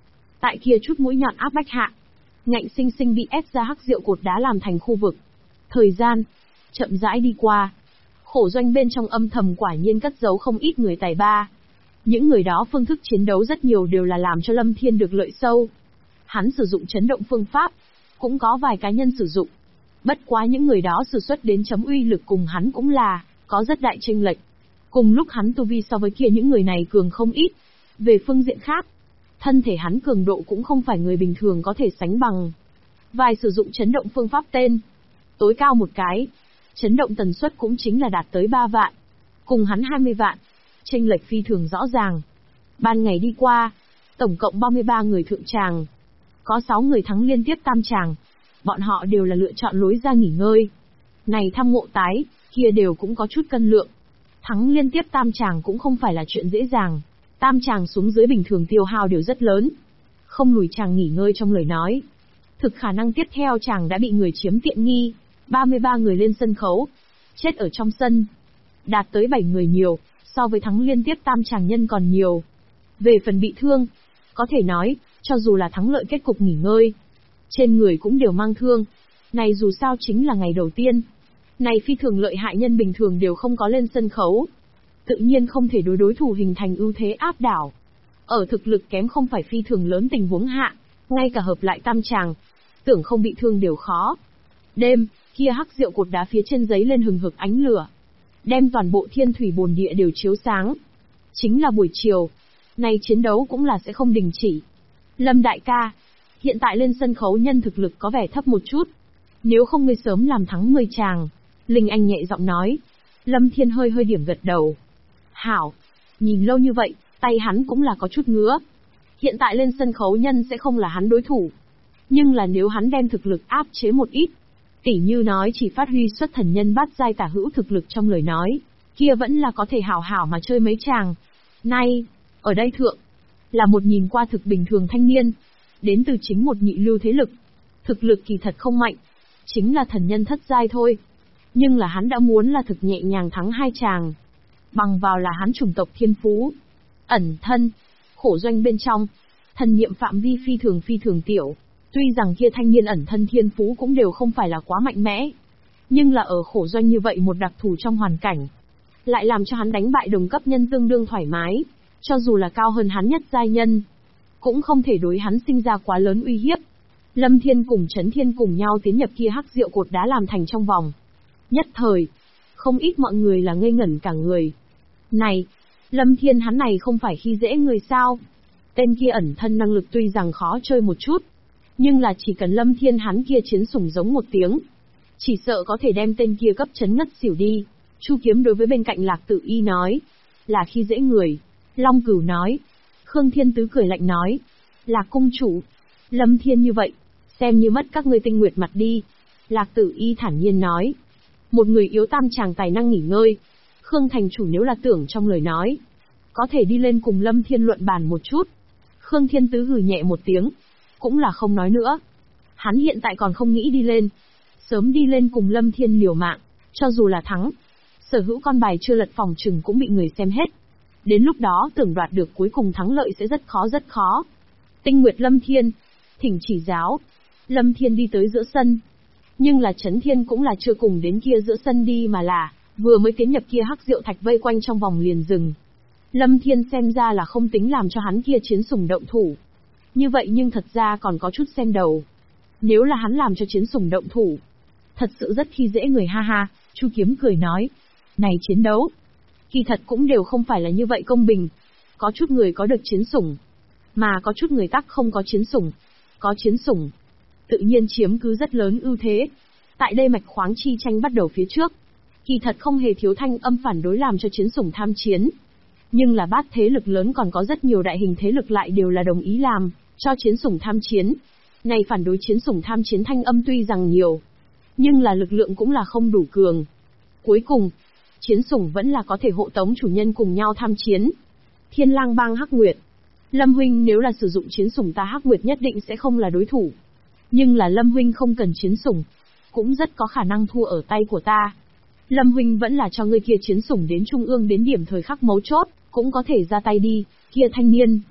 Tại kia chút mũi nhọn áp bách hạ, ngạnh sinh sinh bị ép ra hắc diệu cột đá làm thành khu vực. Thời gian chậm rãi đi qua, khổ doanh bên trong âm thầm quả nhiên cất giấu không ít người tài ba. Những người đó phương thức chiến đấu rất nhiều đều là làm cho Lâm Thiên được lợi sâu. Hắn sử dụng chấn động phương pháp, cũng có vài cá nhân sử dụng. Bất quá những người đó sử xuất đến chấm uy lực cùng hắn cũng là có rất đại chênh lệch. Cùng lúc hắn tu vi so với kia những người này cường không ít. Về phương diện khác, thân thể hắn cường độ cũng không phải người bình thường có thể sánh bằng. Vài sử dụng chấn động phương pháp tên, tối cao một cái, chấn động tần suất cũng chính là đạt tới 3 vạn. Cùng hắn 20 vạn, chênh lệch phi thường rõ ràng. Ban ngày đi qua, tổng cộng 33 người thượng tràng. Có 6 người thắng liên tiếp tam tràng. Bọn họ đều là lựa chọn lối ra nghỉ ngơi. Này thăm ngộ tái, kia đều cũng có chút cân lượng. Thắng liên tiếp tam tràng cũng không phải là chuyện dễ dàng. Tam tràng xuống dưới bình thường tiêu hao đều rất lớn. Không lùi tràng nghỉ ngơi trong lời nói. Thực khả năng tiếp theo chàng đã bị người chiếm tiện nghi. 33 người lên sân khấu, chết ở trong sân. Đạt tới 7 người nhiều, so với thắng liên tiếp tam tràng nhân còn nhiều. Về phần bị thương, có thể nói, cho dù là thắng lợi kết cục nghỉ ngơi, trên người cũng đều mang thương. Này dù sao chính là ngày đầu tiên. Này phi thường lợi hại nhân bình thường đều không có lên sân khấu. Tự nhiên không thể đối thủ hình thành ưu thế áp đảo. Ở thực lực kém không phải phi thường lớn tình huống hạ, ngay cả hợp lại tam tràng, tưởng không bị thương đều khó. Đêm, kia hắc diệu cột đá phía trên giấy lên hừng hực ánh lửa, đem toàn bộ thiên thủy bồn địa đều chiếu sáng. Chính là buổi chiều, này chiến đấu cũng là sẽ không đình chỉ. Lâm đại ca, hiện tại lên sân khấu nhân thực lực có vẻ thấp một chút. Nếu không ngươi sớm làm thắng 10 chàng. Linh Anh nhẹ giọng nói. Lâm Thiên hơi hơi điểm gật đầu. Hảo, nhìn lâu như vậy, tay hắn cũng là có chút ngứa. Hiện tại lên sân khấu nhân sẽ không là hắn đối thủ. Nhưng là nếu hắn đem thực lực áp chế một ít, tỉ như nói chỉ phát huy xuất thần nhân bát giai tả hữu thực lực trong lời nói, kia vẫn là có thể hảo hảo mà chơi mấy chàng. Nay, ở đây thượng, là một nhìn qua thực bình thường thanh niên, đến từ chính một nhị lưu thế lực. Thực lực kỳ thật không mạnh, chính là thần nhân thất giai thôi. Nhưng là hắn đã muốn là thực nhẹ nhàng thắng 2 chàng. Bằng vào là hắn chủng tộc thiên phú. Ẩn thân, khổ doanh bên trong, thần niệm phạm vi phi thường tiểu. Tuy rằng kia thanh niên ẩn thân thiên phú cũng đều không phải là quá mạnh mẽ. Nhưng là ở khổ doanh như vậy một đặc thù trong hoàn cảnh, lại làm cho hắn đánh bại đồng cấp nhân tương đương thoải mái. Cho dù là cao hơn hắn nhất giai nhân, cũng không thể đối hắn sinh ra quá lớn uy hiếp. Lâm Thiên cùng Trấn Thiên cùng nhau tiến nhập kia hắc diệu cột đá làm thành trong vòng. Nhất thời, không ít mọi người là ngây ngẩn cả người. Này, Lâm Thiên hắn này không phải khi dễ người sao? Tên kia ẩn thân năng lực tuy rằng khó chơi một chút, nhưng là chỉ cần Lâm Thiên hắn kia chiến sủng giống một tiếng, chỉ sợ có thể đem tên kia cấp chấn ngất xỉu đi. Chu Kiếm đối với bên cạnh Lạc Tử Y nói, là khi dễ người. Long Cửu nói, Khương Thiên Tứ cười lạnh nói, Lạc cung chủ, Lâm Thiên như vậy, xem như mất các ngươi tinh nguyệt mặt đi. Lạc Tử Y thản nhiên nói, một người yếu tam chàng tài năng nghỉ ngơi, Khương thành chủ nếu là tưởng trong lời nói, có thể đi lên cùng Lâm Thiên luận bàn một chút. Khương Thiên Tứ hừ nhẹ một tiếng, cũng là không nói nữa. Hắn hiện tại còn không nghĩ đi lên, sớm đi lên cùng Lâm Thiên liều mạng, cho dù là thắng, sở hữu con bài chưa lật phòng trừng cũng bị người xem hết. Đến lúc đó tưởng đoạt được cuối cùng thắng lợi sẽ rất khó. Tinh Nguyệt Lâm Thiên, thỉnh chỉ giáo. Lâm Thiên đi tới giữa sân. Nhưng là Trấn Thiên cũng là chưa cùng đến kia giữa sân đi mà là, vừa mới tiến nhập kia hắc diệu thạch vây quanh trong vòng liền dừng. Lâm Thiên xem ra là không tính làm cho hắn kia chiến sủng động thủ. Như vậy nhưng thật ra còn có chút xem đầu. Nếu là hắn làm cho chiến sủng động thủ, thật sự rất khi dễ người ha ha. Chu Kiếm cười nói, này chiến đấu, kỳ thật cũng đều không phải là như vậy công bình. Có chút người có được chiến sủng, mà có chút người tắc không có chiến sủng. Có chiến sủng, tự nhiên chiếm cứ rất lớn ưu thế. Tại đây mạch khoáng chi tranh bắt đầu phía trước, kỳ thật không hề thiếu thanh âm phản đối làm cho chiến sủng tham chiến. Nhưng là bát thế lực lớn còn có rất nhiều đại hình thế lực lại đều là đồng ý làm cho chiến sủng tham chiến. Này phản đối chiến sủng tham chiến thanh âm tuy rằng nhiều, nhưng là lực lượng cũng là không đủ cường. Cuối cùng, chiến sủng vẫn là có thể hộ tống chủ nhân cùng nhau tham chiến. Thiên Lang Bang Hắc Nguyệt, Lâm huynh nếu là sử dụng chiến sủng ta Hắc Nguyệt nhất định sẽ không là đối thủ. Nhưng là Lâm huynh không cần chiến sủng, cũng rất có khả năng thua ở tay của ta. Lâm huynh vẫn là cho người kia chiến sủng đến trung ương đến điểm thời khắc mấu chốt, cũng có thể ra tay đi. Kia thanh niên,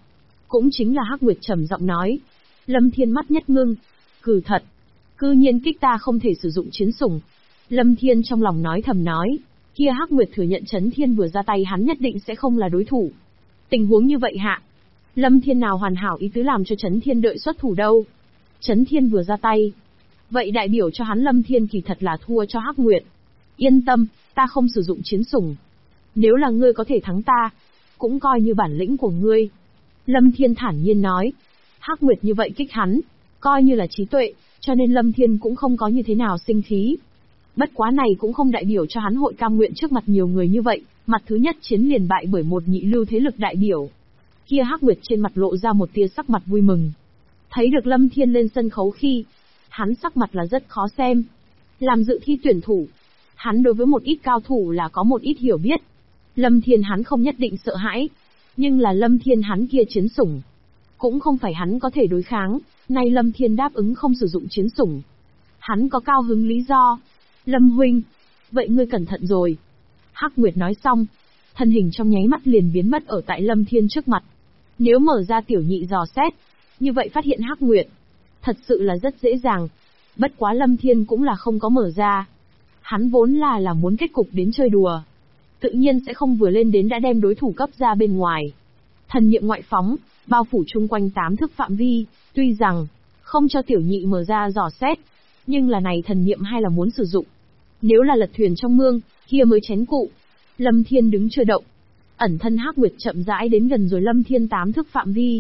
Cũng chính là Hắc Nguyệt trầm giọng nói. Lâm Thiên mắt nhất ngưng. Cừ thật. Cư nhiên kích ta không thể sử dụng chiến sủng. Lâm Thiên trong lòng nói thầm nói. Kia Hắc Nguyệt thừa nhận Chấn Thiên vừa ra tay hắn nhất định sẽ không là đối thủ. Tình huống như vậy hạ. Lâm Thiên nào hoàn hảo ý tứ làm cho Chấn Thiên đợi xuất thủ đâu. Chấn Thiên vừa ra tay. Vậy đại biểu cho hắn Lâm Thiên kỳ thật là thua cho Hắc Nguyệt. Yên tâm, ta không sử dụng chiến sủng. Nếu là ngươi có thể thắng ta, cũng coi như bản lĩnh của ngươi. Lâm Thiên thản nhiên nói. Hắc Nguyệt như vậy kích hắn, coi như là trí tuệ, cho nên Lâm Thiên cũng không có như thế nào sinh khí. Bất quá này cũng không đại biểu cho hắn hội cam nguyện trước mặt nhiều người như vậy, mặt thứ nhất chiến liền bại bởi một nhị lưu thế lực đại biểu. Kia Hắc Nguyệt trên mặt lộ ra một tia sắc mặt vui mừng. Thấy được Lâm Thiên lên sân khấu khi, hắn sắc mặt là rất khó xem. Làm dự thi tuyển thủ, hắn đối với một ít cao thủ là có một ít hiểu biết. Lâm Thiên hắn không nhất định sợ hãi, nhưng là Lâm Thiên hắn kia chiến sủng, cũng không phải hắn có thể đối kháng. Nay Lâm Thiên đáp ứng không sử dụng chiến sủng, hắn có cao hứng lý do. Lâm huynh, vậy ngươi cẩn thận rồi. Hắc Nguyệt nói xong, thân hình trong nháy mắt liền biến mất ở tại Lâm Thiên trước mặt. Nếu mở ra tiểu nhị dò xét, như vậy phát hiện Hắc Nguyệt, thật sự là rất dễ dàng. Bất quá Lâm Thiên cũng là không có mở ra. Hắn vốn là muốn kết cục đến chơi đùa, tự nhiên sẽ không vừa lên đến đã đem đối thủ cấp ra bên ngoài. Thần niệm ngoại phóng, bao phủ chung quanh 8 thước phạm vi, tuy rằng không cho tiểu nhị mở ra dò xét, nhưng là này thần niệm hay là muốn sử dụng. Nếu là lật thuyền trong mương, kia mới chén cụ. Lâm Thiên đứng chưa động. Ẩn thân Hắc Nguyệt chậm rãi đến gần rồi Lâm Thiên 8 thước phạm vi,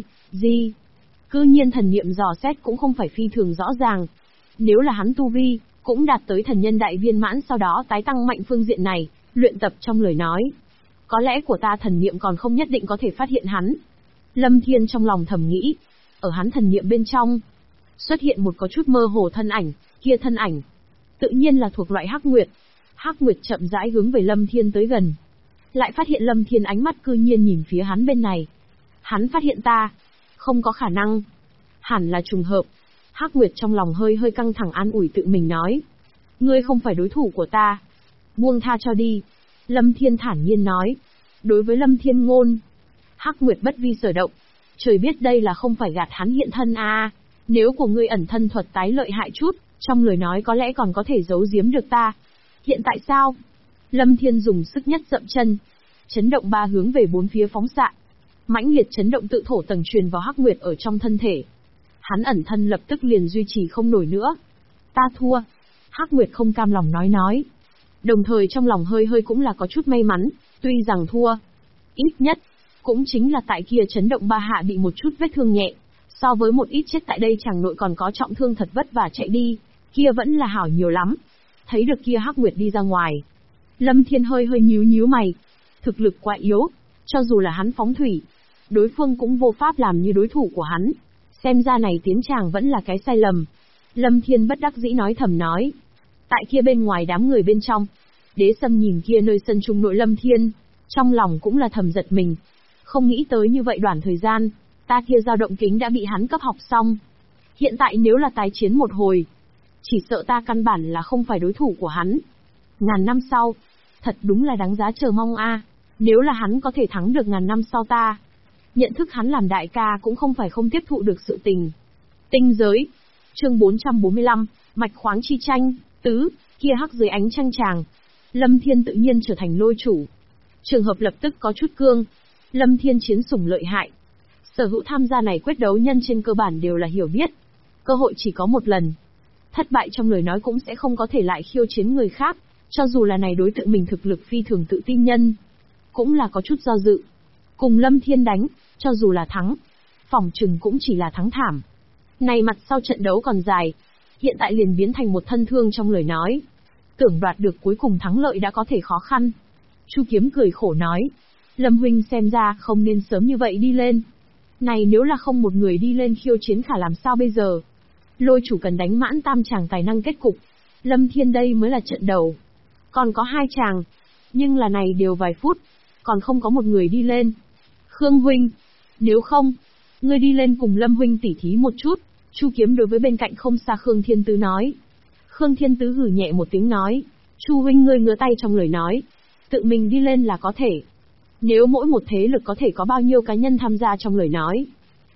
cư nhiên thần niệm dò xét cũng không phải phi thường rõ ràng. Nếu là hắn tu vi, cũng đạt tới thần nhân đại viên mãn sau đó tái tăng mạnh phương diện này, luyện tập trong lời nói. Có lẽ của ta thần niệm còn không nhất định có thể phát hiện hắn. Lâm Thiên trong lòng thầm nghĩ. Ở hắn thần niệm bên trong, xuất hiện một có chút mơ hồ thân ảnh, kia thân ảnh tự nhiên là thuộc loại Hắc Nguyệt. Hắc Nguyệt chậm rãi hướng về Lâm Thiên tới gần. Lại phát hiện Lâm Thiên ánh mắt cư nhiên nhìn phía hắn bên này. Hắn phát hiện ta, không có khả năng. Hẳn là trùng hợp. Hắc Nguyệt trong lòng hơi căng thẳng an ủi tự mình nói. Ngươi không phải đối thủ của ta. Buông tha cho đi. Lâm Thiên thản nhiên nói. Đối với Lâm Thiên ngôn, Hắc Nguyệt bất vi sở động. Trời biết đây là không phải gạt hắn hiện thân à. Nếu của ngươi ẩn thân thuật tái lợi hại chút, trong lời nói có lẽ còn có thể giấu giếm được ta. Hiện tại sao? Lâm Thiên dùng sức nhất dậm chân. Chấn động 3 hướng về 4 phía phóng xạ. Mãnh liệt chấn động tự thổ tầng truyền vào Hắc Nguyệt ở trong thân thể. Hắn ẩn thân lập tức liền duy trì không nổi nữa. Ta thua. Hắc Nguyệt không cam lòng nói. Đồng thời trong lòng hơi cũng là có chút may mắn, tuy rằng thua. Ít nhất, cũng chính là tại kia chấn động 3 hạ bị một chút vết thương nhẹ. So với một ít chết tại đây chàng nội còn có trọng thương thật vất vả chạy đi, kia vẫn là hảo nhiều lắm. Thấy được kia Hắc Nguyệt đi ra ngoài, Lâm Thiên hơi nhíu mày. Thực lực quá yếu, cho dù là hắn phóng thủy, đối phương cũng vô pháp làm như đối thủ của hắn. Xem ra này tiến tràng vẫn là cái sai lầm. Lâm Thiên bất đắc dĩ nói thầm nói. Tại kia bên ngoài đám người bên trong, Đế Sâm nhìn kia nơi sân trung nội Lâm Thiên, trong lòng cũng là thầm giật mình. Không nghĩ tới như vậy đoạn thời gian, ta kia dao động kính đã bị hắn cấp học xong. Hiện tại nếu là tái chiến một hồi, chỉ sợ ta căn bản là không phải đối thủ của hắn. Ngàn năm sau, thật đúng là đáng giá chờ mong a. Nếu là hắn có thể thắng được ngàn năm sau ta, nhận thức hắn làm đại ca cũng không phải không tiếp thụ được sự tình. Tinh giới, chương 445, mạch khoáng chi tranh, tứ, kia hắc dưới ánh trăng tràng. Lâm Thiên tự nhiên trở thành lôi chủ. Trường hợp lập tức có chút cương. Lâm Thiên chiến sủng lợi hại. Sở hữu tham gia này quyết đấu nhân trên cơ bản đều là hiểu biết. Cơ hội chỉ có một lần. Thất bại trong lời nói cũng sẽ không có thể lại khiêu chiến người khác, cho dù là này đối tượng mình thực lực phi thường tự tin nhân. Cũng là có chút do dự. Cùng Lâm Thiên đánh, cho dù là thắng, phỏng chừng cũng chỉ là thắng thảm. Này mặt sau trận đấu còn dài, hiện tại liền biến thành một thân thương trong lời nói. Tưởng đoạt được cuối cùng thắng lợi đã có thể khó khăn. Chu Kiếm cười khổ nói. Lâm huynh xem ra không nên sớm như vậy đi lên. Này nếu là không một người đi lên khiêu chiến khả làm sao bây giờ? Lôi chủ cần đánh mãn tam chàng tài năng kết cục. Lâm Thiên đây mới là trận đầu. Còn có 2 chàng. Nhưng là này đều vài phút. Còn không có một người đi lên. Khương huynh. Nếu không, ngươi đi lên cùng Lâm huynh tỉ thí một chút. Chu Kiếm đối với bên cạnh không xa Khương Thiên Tứ nói. Khương Thiên Tứ hử nhẹ một tiếng nói. Chu huynh ngươi ngửa tay trong lời nói. Tự mình đi lên là có thể. Nếu mỗi một thế lực có thể có bao nhiêu cá nhân tham gia trong lời nói,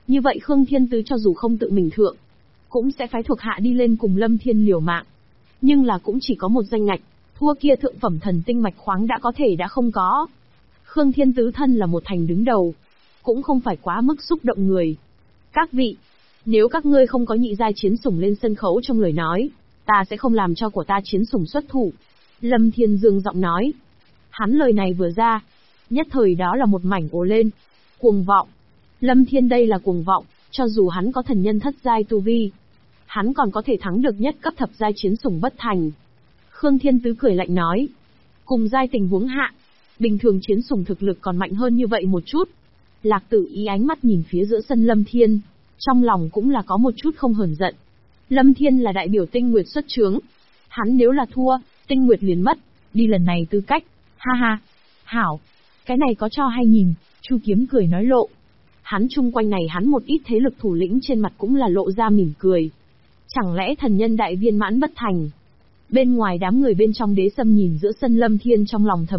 Như vậy Khương Thiên Tứ cho dù không tự mình thượng, cũng sẽ phái thuộc hạ đi lên cùng Lâm Thiên liều mạng. Nhưng là cũng chỉ có một danh ngạch, thua kia thượng phẩm thần tinh mạch khoáng đã không có. Khương Thiên Tứ thân là một thành đứng đầu, cũng không phải quá mức xúc động người. Các vị, nếu các ngươi không có nhị giai chiến sủng lên sân khấu trong lời nói, ta sẽ không làm cho của ta chiến sủng xuất thủ. Lâm Thiên dương giọng nói. Hắn lời này vừa ra, nhất thời đó là một mảnh ồ lên. Cuồng vọng. Lâm Thiên đây là cuồng vọng, cho dù hắn có thần nhân thất giai tu vi, hắn còn có thể thắng được nhất cấp thập giai chiến sủng bất thành. Khương Thiên Tứ cười lạnh nói. Cùng giai tình huống hạ, bình thường chiến sủng thực lực còn mạnh hơn như vậy một chút. Lạc Tử Ý ánh mắt nhìn phía giữa sân Lâm Thiên, trong lòng cũng là có một chút không hờn giận. Lâm Thiên là đại biểu Tinh Nguyệt xuất chướng, hắn nếu là thua, Tinh Nguyệt liền mất, đi lần này tư cách. Ha ha, hảo, cái này có cho hay nhìn. Chu Kiếm cười nói lộ. Hắn chung quanh này hắn một ít thế lực thủ lĩnh trên mặt cũng là lộ ra mỉm cười. Chẳng lẽ thần nhân đại viên mãn bất thành? Bên ngoài đám người bên trong Đế Sâm nhìn giữa sân Lâm Thiên trong lòng thầm